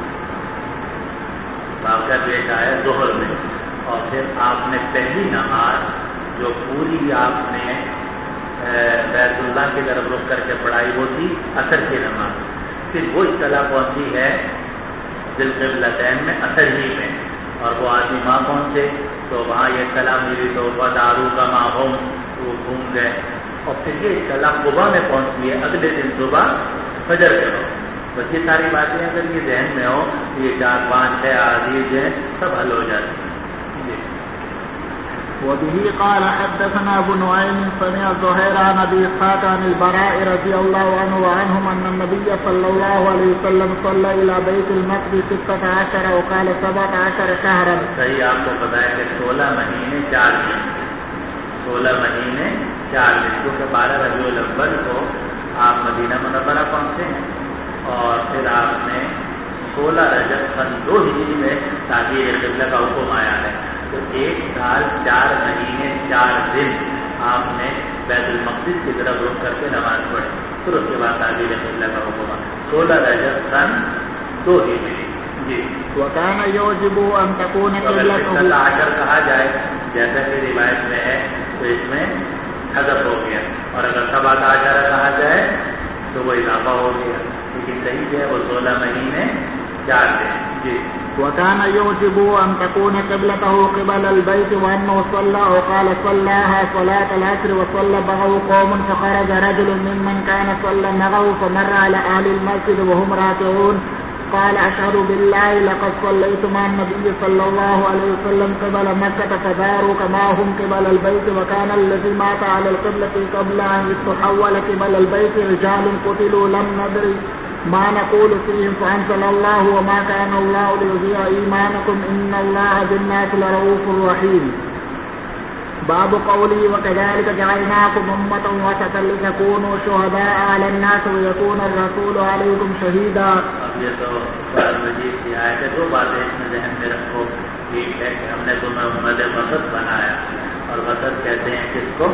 واقعہ پیش آیا ظہر میں. اور پھر آپ نے پہلی نماز جو پوری آپ نے بیت اللہ کی طرف رخ کر کے پڑھائی وہ تھی عصر کی نماز. پھر وہ اطلاع پہنچی ہے ذوالقبلتین میں عصر ہی میں. اور وہ آدمی وہاں پہنچے تو وہاں یہ اطلاع ملی تو دارو کا ماہوم وہ گھوم گئے. اور پھر یہ اطلاع قبا میں پہنچی ہے اگلے دن صبح فجر کے وقت. بس یہ ساری باتیں اگر یہ ذہن میں ہو یہ 4 5 6 احادیث ہیں سب حل ہو جاتی ہیں. وبه قال حدثنا ابو نعيم سمع زهير عن ابي اسحاق عن البراء رضي الله عنه وعنهم ان النبي صلى الله عليه وسلم صلى الى بيت المقدس 16 وقال 17 شهرا. صحیح. آپ کو پتا ہے کہ 16 مہینے 4 دن 16 مہینے 4 دن کیونکہ 12 ربیع الاول کو آپ مدینہ منورہ پہنچے ہیں اور پھر آپ نے 16 رجب سن 2 ہجری میں تعبیر قبلہ کا حکم آیا ہے. تو 1 سال 4 مہینے 4 دن آپ نے بیت المقدس کی طرف رخ کر کے نماز پڑھی. پھر اس کے بعد تعبیر قبلہ کا حکم آیا 16 رجب سن 2 ہجری. جی. وكان يوجب ان تكون قبلته 17 کہا جائے جیسا کہ روایت میں ہے تو اس میں حذف ہو گیا. اور اگر 17 کہا جائے تو وہ اضافہ ہو گیا. لیکن صحیح ہے وہ 16 مہینے 4 دن. جی. وكان يوجب ان تكون قبلته قبل البيت وانه صلى وقال صلاها صلاة العصر وصلى معه قوم فخرج رجل ممن كان صلى معه فمر على اهل المسجد وهم راكعون قال اشهد بالله لقد صليت مع النبي صلى الله عليه وسلم قبل مكة فداروا كما هم قبل البيت وكان الذي مات على القبلة قبل ان يتحول قبل البيت رجال قتلوا لم ندري ما نقول فيهم فأنزل الله وما كان الله ليضيع إيمانكم إن الله بالناس لرؤوف رحيم. باب قوله وكذلك جعلناكم أمة وسطا لتكونوا شهداء على الناس ويكون الرسول عليكم شهيدا. اب یہ تو قرآن مجید کی آیت ہے. 2 باتیں اس میں ذہن میں رکھو. ایک ہے کہ ہم نے تمہیں امت وسط بنایا اور وسط کہتے ہیں کس کو؟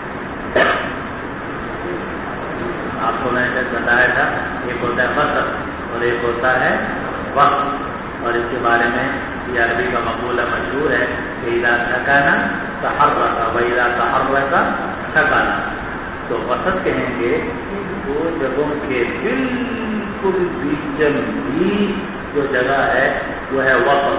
آپ کو میں نے بتایا تھا ایک ہوتا ہے وسط اور ایک ہوتا ہے وقت. اور اس کے بارے میں یہ عربی کا مقولہ مشہور ہے کہ اذا سکنا تحرک و اذا تحرک سکنا. تو وسط کہیں گے وہ جگہوں کے بالکل بیچم بیچ جو جگہ ہے وہ ہے وسط.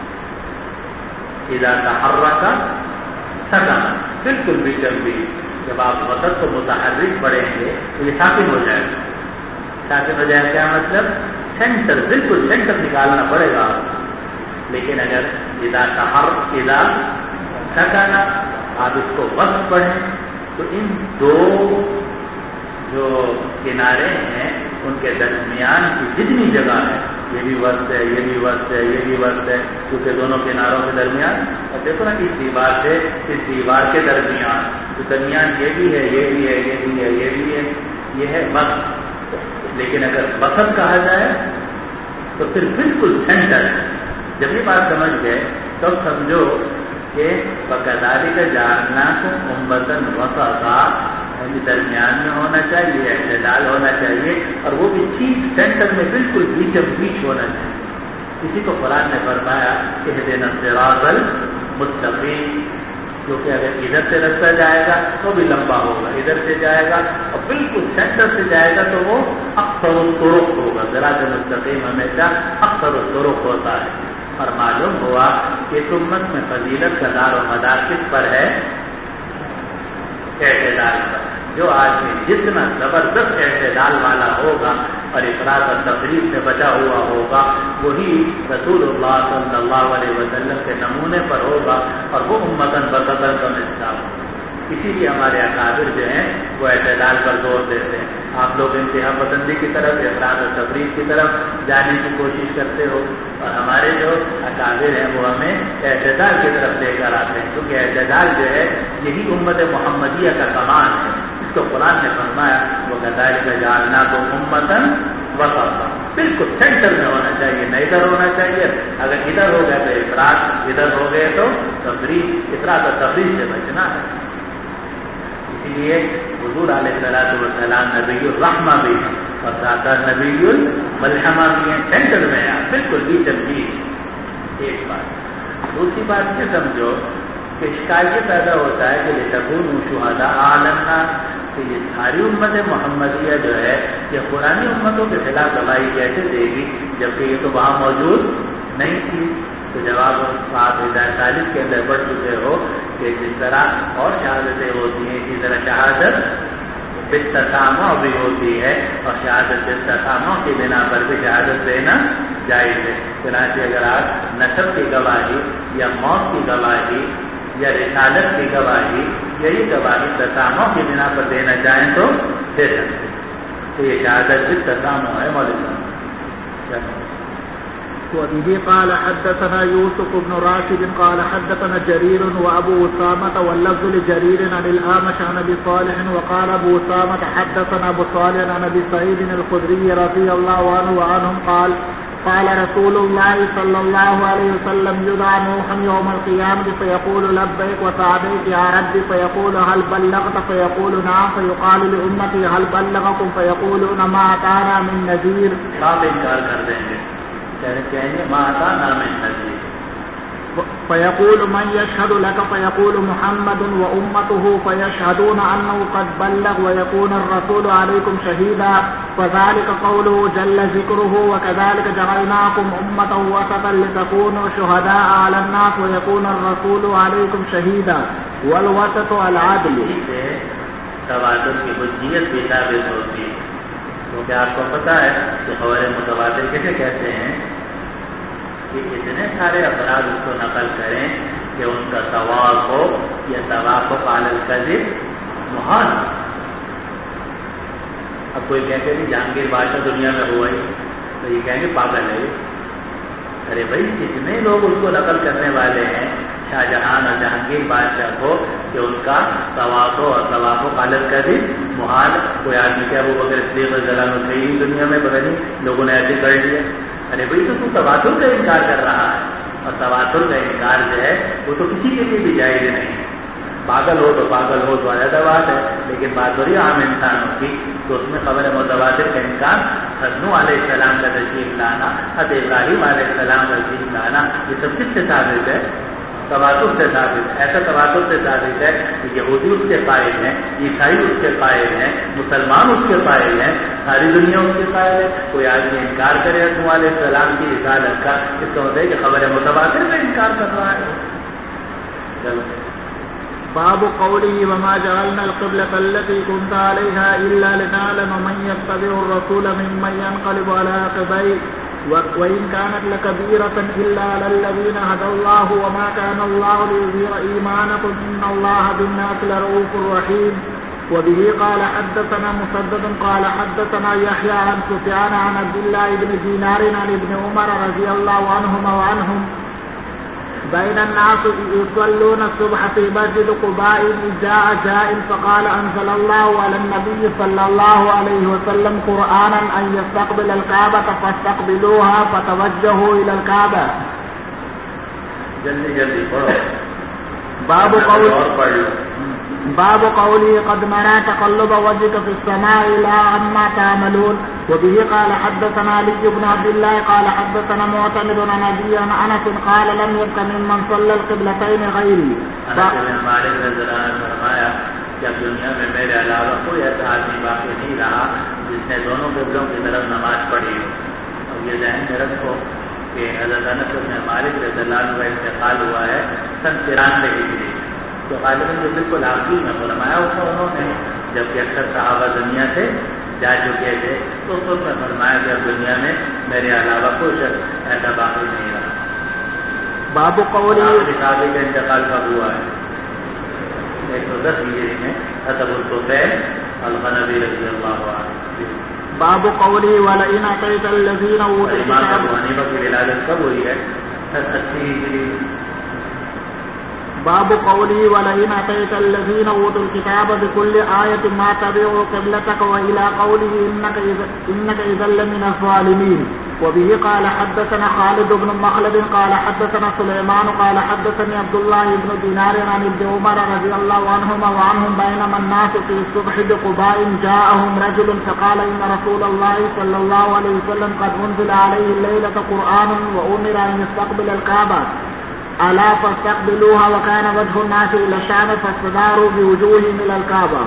اذا تحرک سکنا بالکل بیچم بیچ. جب آپ وسط کو متحرک پڑھیں گے تو یہ ساکن ہو جائے گا. ساکن ہو جائے کیا مطلب؟ سینٹر بالکل سینٹر نکالنا پڑے گا. لیکن اگر اذا سکنا آپ اس کو وسط پڑھیں تو ان 2 جو کنارے ہیں ان کے درمیان کی جتنی جگہ ہے یہ بھی وسط ہے یہ بھی وسط ہے یہ بھی وسط ہے کیونکہ دونوں کناروں کے درمیان. اور دیکھو نا اس دیوار سے اس دیوار کے درمیان تو درمیان یہ بھی ہے یہ بھی ہے یہ بھی ہے یہ بھی ہے یہ ہے وسط. لیکن اگر وسط کہا جائے تو پھر بالکل سینٹر ہے. جب یہ بات سمجھ گئے تب سمجھو کہ وَكَذَلِكَ جَعَلْنَاكُمْ أُمَّةً وَسَطًا درمیان میں ہونا چاہیے اعتدال ہونا چاہیے اور وہ بھی ٹھیک سینٹر میں بالکل بیچم بیچ ہونا چاہیے. اسی کو قرآن نے فرمایا کہ اهْدِنَا الصِّرَاطَ الْمُسْتَقِيمَ. کیونکہ اگر ادھر سے رستہ جائے گا تو بھی لمبا ہوگا ادھر سے جائے گا اور بالکل سینٹر سے جائے گا تو وہ اکثر الطرق ہوگا. صراط مستقیم ہمیشہ اکثر الطرق ہوتا ہے. اور معلوم ہوا کہ امت میں فضیلت کا دار و مدار کس پر ہے؟ اعتدال پر. جو آدمی جتنا زبردست اعتدال والا ہوگا اور افراط اور تفریط سے بچا ہوا ہوگا وہی رسول اللہ صلی اللہ علیہ وسلم کے نمونے پر ہوگا اور وہ امتاً بقدر کا مثال ہوگا۔ اسی لیے ہمارے اکابر جو ہیں وہ اعتدال پر زور دیتے ہیں۔ آپ لوگ انتہا پسندی کی طرف افراط اور تفریط کی طرف جانے کی کوشش کرتے ہو اور ہمارے جو اکابر ہیں وہ ہمیں اعتدال کی طرف لے کر آتے ہیں، کیونکہ اعتدال جو ہے یہی امت محمدیہ کا کمال ہے۔ اس کو قرآن نے فرمایا وہ کذالک جعلناکم امۃ وسطا، بالکل سینٹر میں ہونا چاہیے، نہ ادھر ہونا چاہیے۔ اگر ادھر ہو گئے تو افراط، ادھر ہو گئے تو تفریط، افراط اور تفریط سے بچنا ہے۔ اسی لیے حضور علیہ السلام نبی الرحمہ بھی ہیں اور ساتھ نبی الملحمہ بھی ہیں، سینٹر میں ہیں، بالکل بیچ ایک بات۔ دوسری بات یہ سمجھو کہ اشکال یہ پیدا ہوتا ہے کہ لتکونوا شہداء علی الناس، کہ یہ ساری امت محمدیہ جو ہے یہ پرانی امتوں کے خلاف گواہی کیسے دے گی جبکہ یہ تو وہاں موجود نہیں تھی؟ تو جواب آپ ہدایت ثالث کے اندر پڑھ چکے ہو کہ جس طرح اور شہادتیں ہوتی ہیں اسی طرح شہادت بالتسامع بھی ہوتی ہے اور شہادت بالتسامع کی بنا پر بھی شہادت دینا جائز ہے۔ چنانچہ اگر آپ نسب کی گواہی یا موت کی گواہی یا رسالت کی گواہی یہی گواہی تسامع کی بنا پر دینا چاہیں تو دے سکتے، تو یہ شہادت بالتسامع ہے۔ مولانا وبه قال حدثنا يوسف بن راشد قال حدثنا جرير وابو اسامه واللفظ لجرير عن الاعمش عن ابي صالح وقال ابو اسامه حدثنا ابو صالح عن ابي سعيد الخدري رضي الله عنه وعنهم قال رسول الله صلى الله عليه وسلم يدعى نوح يوم القيامة فيقول لبيك وسعديك يا ربي فيقول هل بلغت فيقول نعم فيقال لأمتي هل بلغكم فيقولون ما أتانا من نذير فيقول من يشهد لك فيقول محمد وأمته فيشهدون أنه قد بلغ ويكون الرسول عليكم شهيدا فذلك قوله جل ذكره وكذلك جعلناكم أمة وسطا لتكونوا شهداء على الناس ويكون الرسول عليكم شهيدا والوسط العدل۔ تواتر کی حجیت بھی ثابت ہوتی ہے کیونکہ آپ کو پتا ہے کہ خبر متواتر کیسے کہتے ہیں کہ اتنے سارے افراد اس کو نقل کریں کہ ان کا توافق یا توافق علی الکذب محال۔ اب کوئی کہتے ہیں جہانگیر بادشاہ دنیا میں ہوا ہی تو یہ کہیں گے پاگل ہے۔ ارے بھائی کتنے لوگ اس کو نقل کرنے والے ہیں شاہ جہان اور جہانگیر بادشاہ کو کہ ان کا توافق اور توافق علی الکذب محال۔ کوئی آدمی کیا ابو بکر صدیق رضی اللہ عنہ تھے دنیا میں پتہ نہیں لوگوں نے ایسے کر دیا۔ ارے بھائی تو تواتر کا انکار کر رہا ہے اور تواتر کا انکار جو ہے وہ تو کسی کے لیے بھی جائز نہیں ہے۔ پاگل ہو تو علیحدہ بات ہے، لیکن بات ہو رہی ہے عام انسانوں کی تو اس میں خبر متواتر کا انکار، حضرت نوح علیہ السلام کا تشریف لانا، حضرت ابراہیم علیہ السلام کا تشریف لانا، یہ سب کس سے ثابت ہے؟ تواتر سے ثابت ہے۔ ایسا تواتر سے ثابت ہے کہ یہودی اس کے قائل ہیں، عیسائی اس کے قائل ہیں، مسلمان اس کے قائل ہیں، ساری دنیا اس کے قائل ہے۔ کوئی آدمی انکار کرے نوح علیہ السلام کی رسالت کا، اس کا مطلب ہے کہ خبر متواتر کا انکار کر رہا ہے۔ چلو باب قوله وما جعلنا القبلة التي كنت عليها إلا لنعلم من يتبع الرسول ممن ينقلب على عقبيه وإن كانت لكبيرة إلا على الذين هدى الله وما كان الله ليضيع إيمانكم إن الله بالناس لرؤوف رحيم وبه قال حدثنا مسدد قال حدثنا يحيى عن سفيان عن عبد الله بن دينار عن ابن عمر رضي الله عنهما وعنهم بين الناس يصلون الصبح في مسجد قباء جاء فقال أنزل الله على النبي صلى الله عليه وسلم قرآنا أن يستقبل الكعبة فاستقبلوها فتوجهوا إلى الكعبة۔ جلدی پڑھو۔ باب قوله قد نرى تقلب وجهك في السماء لا عما تعملون وبه قال حدثنا علي بن عبد الله قال حدثنا معتمد عن ابي انس قال لم يبق ممن صلى القبلتين غيري۔ مالک رضی اللہ عنہ نے فرمایا کہ اب دنیا میں میرے علاوہ کوئی ایسا آدمی باقی نہیں رہا جس نے دونوں قبلوں کی طرف نماز پڑھی ہو۔ اور یہ ذہن میں رکھو کہ حضرت انس بن مالک رضی اللہ عنہ کا انتقال ہوا ہے سن 93 ہجری، تو غالباً جو بالکل آخری میں فرمایا اس کو انہوں نے جبکہ اکثر صحابہ دنیا سے جا چکے تھے، تو اس وقت میں فرمایا کہ اب دنیا میں میرے علاوہ کوئی شخص ایسا باقی نہیں رہا۔ باب قولی صحابی کا انتقال کب ہوا ہے؟ 110 ہجری میں حضرت ابو طفیل الغنوی رضی اللہ عنہ۔ باب قولی ولئن اتیت الذین اوتوا امام الکتاب ابو حنیفہ کی ولادت کب ہوئی ہے؟ 80 ہجری۔ باب قولی ولئن اتیت الذین اوتوا الکتاب بكل آیۃ ما تبعوا قبلتک والى قوله انک اذا لمن الظالمین۔ وبه قال حدثنا خالد بن مخلد قال حدثنا سليمان قال حدثني عبد الله بن دينار عن ابن عمر رضي الله عنهما وعنهم بينما الناس في الصبح بقباء جاءهم رجل فقال إن رسول الله صلى الله عليه وسلم قد أنزل عليه الليلة قرآن وأمر أن يستقبل الكعبة ألا فاستقبلوها وكان وجه الناس إلى الشام فاستداروا بوجوههم إلى الكعبة۔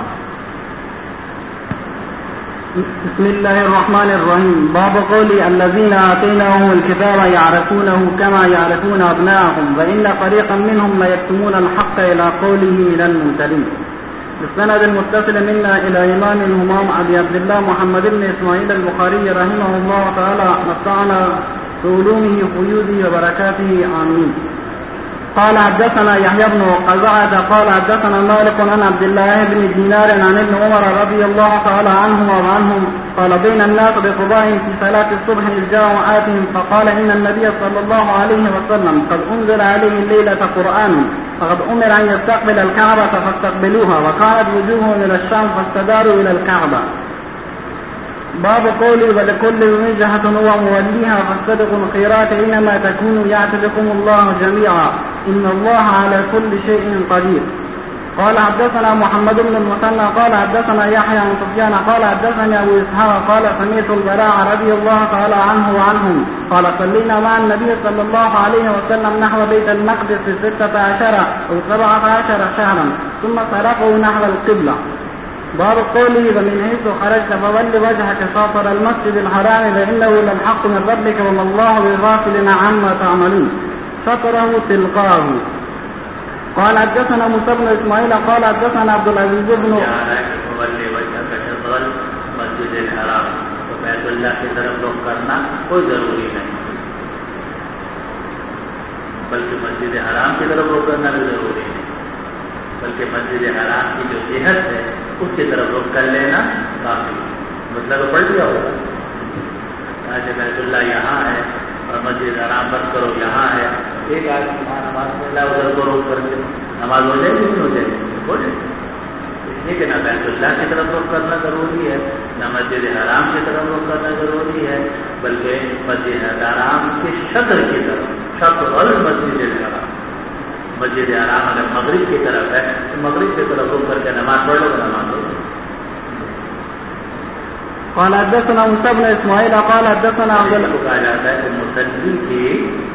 بسم الله الرحمن الرحيم۔ باب قول الذين آتيناهم الكتاب يعرفونه كما يعرفون أبناءهم وإن فريقا منهم ليكتمون الحق إلى قوله من الممتلين۔ بالسند المتصل منا إلى إمام الهمام أبي عبد الله محمد بن إسماعيل البخاري رحمه الله تعالى متعنا بعلومه وفيوضه وبركاته آمين۔ قال حدثنا يحيى بن قزعة قال حدثنا مالك عن عبد الله بن دينار عن ابن عمر رضي الله تعالى عنهما وعنهم قال بين الناس بقباء في صلاة الصبح إذ جاءوا آتهم فقال إن النبي صلى الله عليه وسلم قد أنزل عليه الليلة قرآن فقد أمر أن يستقبل الكعبة فاستقبلوها وكانت وجوههم إلى الشام فاستداروا إلى الكعبة۔ باب قولي ولكل وجهة هو موليها فاستبقوا الخيرات إنما تكونوا يأتي بكم الله جميعا إن الله على كل شيء قدير۔ قال حدثنا محمد بن المثنى قال حدثنا يحيى عن سفيان قال حدثني أبو إسحاق قال سمعت البراء رضي الله تعالى عنه وعنهم قال صلينا مع النبي صلى الله عليه وسلم نحو بيت المقدس 16 أو 17 شهرا ثم صرفوا نحو القبلة۔ باب قوله ومن حيث خرجت فول وجهك شاطر المسجد الحرام فإنه للحق من ربك وما الله بغافل عما تعملون شطره تلقاه۔ قال حدثنا موسى بن إسماعيل قال حدثنا عبد العزيز بن فول وجهك شطر المسجد الحرام، تو بیت اللہ کی طرف رخ کرنا کوئی ضروری نہیں، بلکہ مسجد حرام کی طرف رخ کرنا بھی ضروری نہیں، بلکہ مسجد حرام کی جو جہت ہے اس کی طرف رخ کر لینا کافی۔ مطلب پڑھ لیا ہوگا آج بیت اللہ یہاں ہے اور مسجد حرام بند کرو یہاں ہے، ایک آدمی یہاں نماز پڑھ رہا ہے ادھر کو رخ کر کے نماز ہو جائے گی نہیں ہو جائے گی؟ ہو جائے گی۔ اس لیے کہ نہ بیت اللہ کی طرف رخ کرنا ضروری ہے نہ مسجد حرام کی طرف رخ کرنا ضروری ہے، بلکہ مسجد حرام کے شطر کی طرف، شطر المسجد الحرام، مسجد حرام اگر مغرب کی طرف ہے تو مغرب کی طرف رخ کر کے نماز پڑھ لو نماز ہو۔ قال حدثنا موسى بن اسماعيل قال حدثنا عبد الله کو کہا جاتا ہے کہ مصلی کی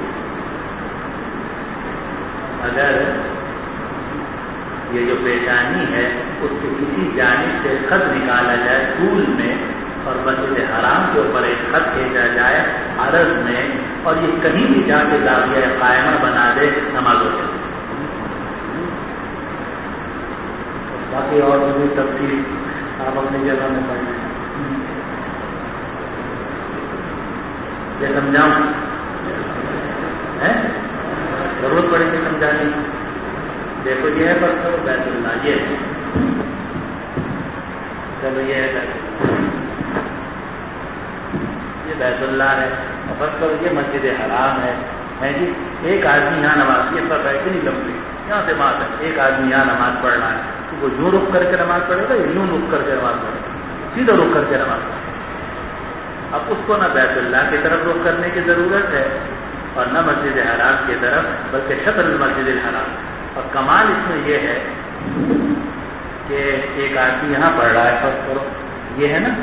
اگر یہ جو پیشانی ہے اس کے کسی جانب سے خط نکالا جائے طول میں اور مسجد حرام کے اوپر ایک خط بھیجا جائے عرض میں اور یہ کہیں بھی جا کے زاویہ قائمہ بنا دے نماز ہو جائے۔ باقی اور بھی تفصیل آپ اپنی جگہ میں پڑھیں، یہ سمجھاؤں ضرورت پڑے گی سمجھانے کی۔ دیکھو یہ ہے فرض کرو بیت اللہ یہ ہے، چلو یہ ہے بیت اللہ ہے، فرض کرو یہ مسجد حرام ہے جی، ایک آدمی یہاں نماز یہ فرق ہے اتنی لمبی یہاں سے بات ہے، ایک آدمی یہاں نماز پڑھ رہا ہے تو وہ یوں رک کر کے نماز پڑھے گا یا یوں رک کر کے نماز پڑھے گا؟ سیدھا رک کر کے نماز پڑھے گا۔ اب اس کو نہ بیت اللہ کی طرف رخ کرنے کی ضرورت ہے اور نہ مسجد حرام کی طرف، بلکہ شطر المسجد الحرام۔ اور کمال اس میں یہ ہے کہ ایک آدمی یہاں پڑھ رہا ہے، فرض کرو یہ ہے نا،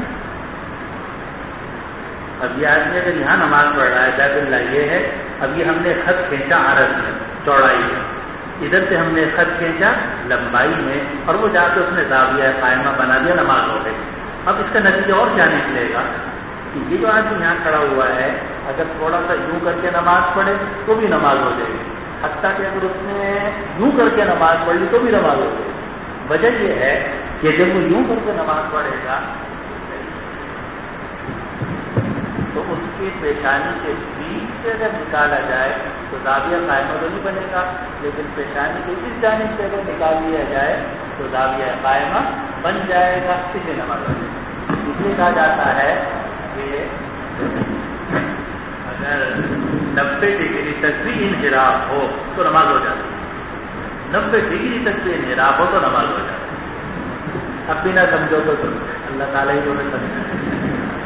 اب یہ آدمی اگر یہاں نماز پڑھ رہا ہے بیت اللہ یہ ہے، اب یہ ہم نے خط کھینچا عرض میں چوڑائی میں، ادھر سے ہم نے خط کھینچا لمبائی میں اور وہ جا کے اس نے زاویہ قائمہ بنا دیا، نماز ہو گئی۔ اب اس کا نتیجہ اور کیا نکلے گا کہ یہ جو آدمی یہاں کھڑا ہوا ہے اگر تھوڑا سا یوں کر کے نماز پڑھے تو بھی نماز ہو جائے گی، حتیٰ کہ اگر اس نے یوں کر کے نماز پڑھ لی تو بھی نماز ہو جائے گی۔ وجہ یہ ہے کہ جب وہ یوں کر کے نماز پڑھے گا تو اس کی پیشانی کے بیچ سے اگر نکالا جائے تو زاویہ قائمہ تو نہیں بنے گا، لیکن پیشانی کے اس جانب سے اگر نکال لیا جائے تو زاویہ قائمہ بن جائے گا، اسے نماز پڑھے گا۔ اس لیے کہا جاتا ہے کہ اگر 90 ڈگری تک بھی انحراف ہو تو نماز ہو جاتی ہے، 90 ڈگری تک بھی انحراف ہو تو نماز ہو جاتی ہے۔ اب بھی نہ سمجھو تو اللہ تعالیٰ ہی تمہیں سمجھا۔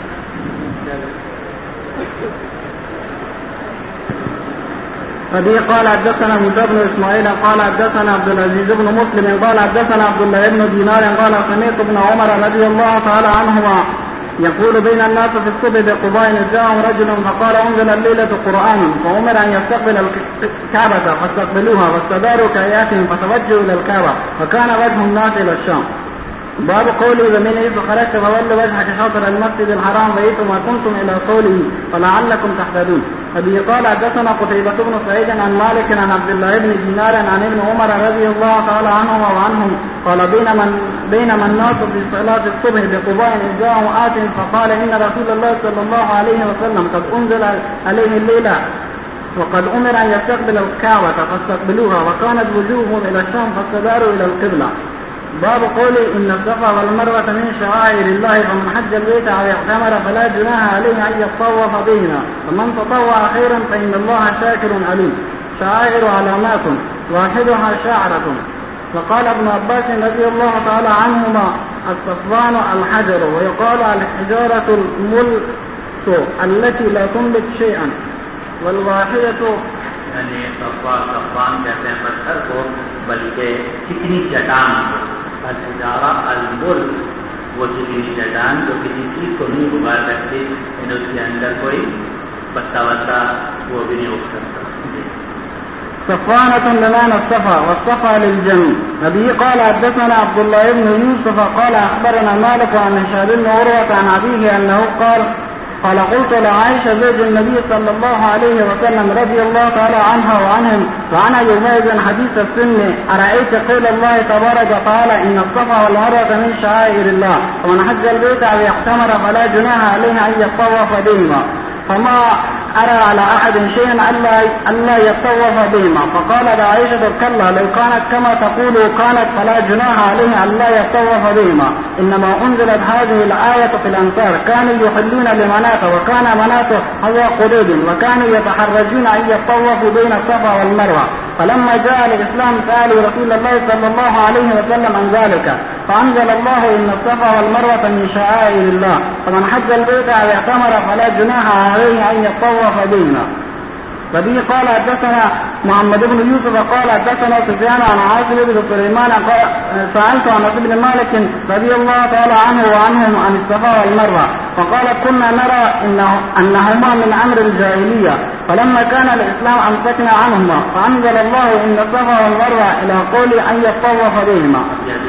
ابي قال حدثنا موسى بن اسماعيل قال حدثنا عبد العزيز بن مسلم قال حدثنا عبد الله بن دينار قال سمعت ابن عمر رضي الله تعالى عنهما يقول بين الناس في الصبح بقباء جاءهم رجل فقال انزل الليلة قرآن فأمر أن يستقبل الكعبة فاستقبلوها واستداروا كآياتهم فتوجهوا إلى الكعبة فكان وجه الناس إلى الشام. باب قوله ومن إذ خرجت فولوا وجهك شاطر المسجد الحرام بيتما كنتم إلى قوله فلعلكم تهتدون. أبي قال حدثنا قتيبة بن سعيد عن مالك عن عبد الله بن دينار عن ابن عمر رضي الله تعالى عنهما وعنهم قال بينما الناس في صلاة الصبح بقباء إذ جاءهم آت فقال إن رسول الله صلى الله عليه وسلم قد أنزل عليه الليلة وقد أمر أن يستقبل الكعبة فاستقبلوها وكانت وجوههم إلى الشام فاستداروا إلى القبلة. باب قوله إن الصفا والمروة من شعائر الله فمن حج البيت أو اعتمر فلا جناح عليه أن يطوف بهما فمن تطوع خيرا فإن الله شاكر عليم. شعائر علامات واحدها شعرة. وقال ابن عباس رضي الله تعالى عنهما الصفوان الحجر ويقال الحجارة الملس التي لا تنبت شيئا والواحدة یعنی صفوان کہتے ہیں پتھر کو، بلکہ چکنی چٹان کو، الحجارہ الملس وہ چکنی چٹان جو کسی چیز کو نہیں اگا سکتی، یعنی اس کے اندر کوئی پتا وتا وہ بھی نہیں اگ سکتا۔ صفانة لمعنى الصفا والصفا للجميع. أبي قال حدثنا عبد الله بن يوسف قال أخبرنا مالك عن هشام بن عروة عن أبيه أنه قال قلت لعائشة زوج النبي صلى الله عليه وسلم رضي الله تعالى عنها وعنهم وعن يومئذ حديث السن أرأيت قول الله تبارك وتعالى إن الصفا والمروة من شعائر الله ومن حج البيت أو اعتمر فلا جناح عليه أن يطوف بهما فما أرى على أحد شيئا ألا يطوف بهما. فقالت عائشة كلا لو كانت كما تقول كانت فلا جناح عليه ألا يطوف بهما إنما أنزلت هذه الآية في الأنصار كانوا يحلون لمناة وكان مناة هو قلوب وكانوا يتحرجون أن يطوفوا بين الصفا والمروة فلما جاء الإسلام سألوا رسول الله صلى الله عليه وسلم عن ذلك فأنزل الله إن الصفا والمروة من شعائر الله فمن حج البيت أو اعتمر فلا جناح عليه أن يطوف بهما. فبه قال حدثنا محمد بن يوسف قال حدثنا سفيان عن عاصم بن سليمان قال سألت عن أنس بن مالك رضي الله تعالى عنه وعنهم عن الصفا والمروة فقال كنا نرى أنهما من أمر الجاهلية فلما كان الإسلام أمسكنا عنهما فأنزل الله إن الصفا والمروة إلى قول أن يطوف بهما.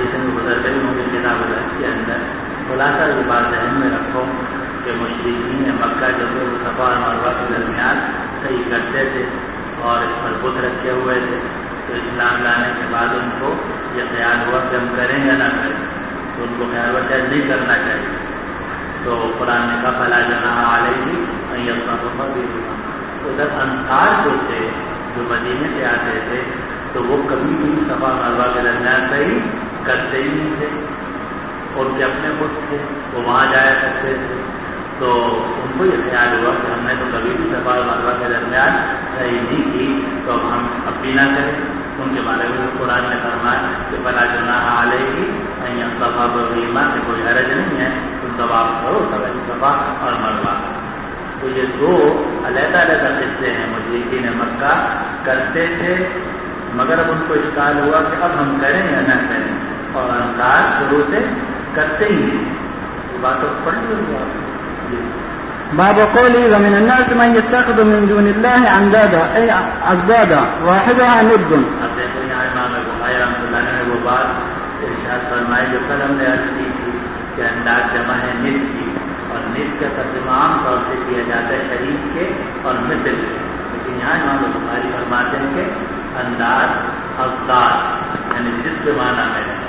خلاصہ یہ بات ذہن میں رکھو کہ مشرکین مکہ جو تھے وہ صفا اور مروہ کے درمیان صحیح کرتے تھے اور اس پر بت رکھے ہوئے تھے، تو اسلام لانے کے بعد ان کو یہ خیال ہوا کہ ہم کریں یا نہ کریں، تو ان کو خیال ہوا کہ نہیں کرنا چاہیے، تو قرآن نے کہا فلا جناح علیہ ان یطوف بہما۔ ادھر انصار جو تھے جو مدینے سے آتے تھے تو وہ کبھی بھی صفا اور مروہ کے درمیان صحیح کرتے ہی نہیں تھے، اور کے اپنے بت تھے وہ وہاں جایا کرتے تھے، تو ان کو یہ خیال ہوا کہ ہم نے تو کبھی بھی صفا اور مروہ کے درمیان صحیح نہیں کی، تو ہم اب بھی نہ کریں۔ ان کے بارے میں قرآن نے فرمایا کہ فلا جناح علیہ ان یطوف بہما، سے کوئی حرج نہیں ہے، تم طواف کرو صفا اور مروہ۔ تو یہ دو علیحدہ علیحدہ قصے ہیں، مشرکین مکہ کرتے تھے مگر اب ان کو اشکال ہوا کہ اب ہم کریں یا نہ کریں، اور انصار شروع سے کرتے ہی ہیں۔ یہ بات تو پڑھ لوں آپ۔ باب قوله ومن الناس من يتخذ من دون الله اندادا اي اضدادا واحدها ند. اب دیکھو یہاں امام بخاری رحمۃ اللہ علیہ نے وہ بات ارشاد فرمائی جو کل ہم نے عرض کی تھی کہ انداز جمع ہے ند کی، اور ند کا ترجمہ عام طور سے کیا جاتا ہے شریک کے اور مثل کے، لیکن یہاں امام بخاری فرماتے ہیں کہ انداز اضداد یعنی جس کے معنی میں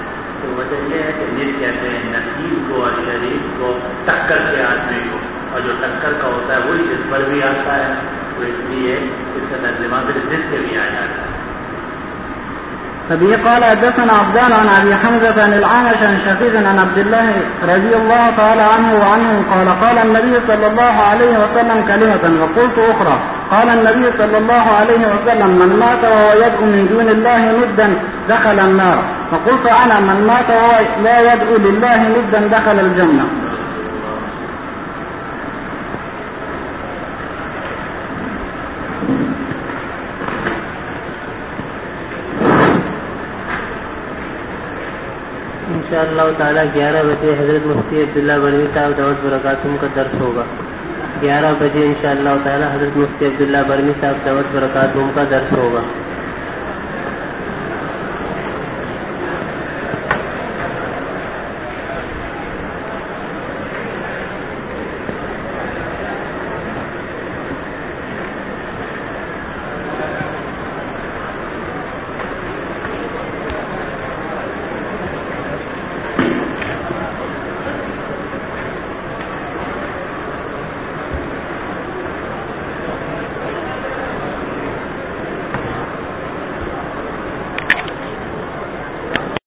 تو وجہ یہ ہے کہ ند کہتے ہیں نصیب کو اور شریف کو ٹکر کے آدمی کو، اور جو ٹکر کا ہوتا ہے وہی جس پر بھی آتا ہے، تو اس لیے اس کا ترجمہ پھر ضد سے بھی آ جاتا ہے. فبه قال حدثنا عبدان عن ابي حمزه عن العامش عن شقيق عن عبد الله رضي الله تعالى عنه وعنه قال قال النبي صلى الله عليه وسلم كلمه وقلت اخرى قال النبي صلى الله عليه وسلم من مات وهو يدعو من دون الله ندا دخل النار فقلت انا من مات وهو لا يدعو لله ندا دخل الجنه. انشاءاللہ تعالیٰ 11 بجے حضرت مفتی عبداللہ بروی صاحب دعوت برکاتہم کا درس ہوگا. 11 بجے انشاءاللہ تعالیٰ حضرت مفتی عبداللہ بروی صاحب دعوت برکاتہم کا درس ہوگا.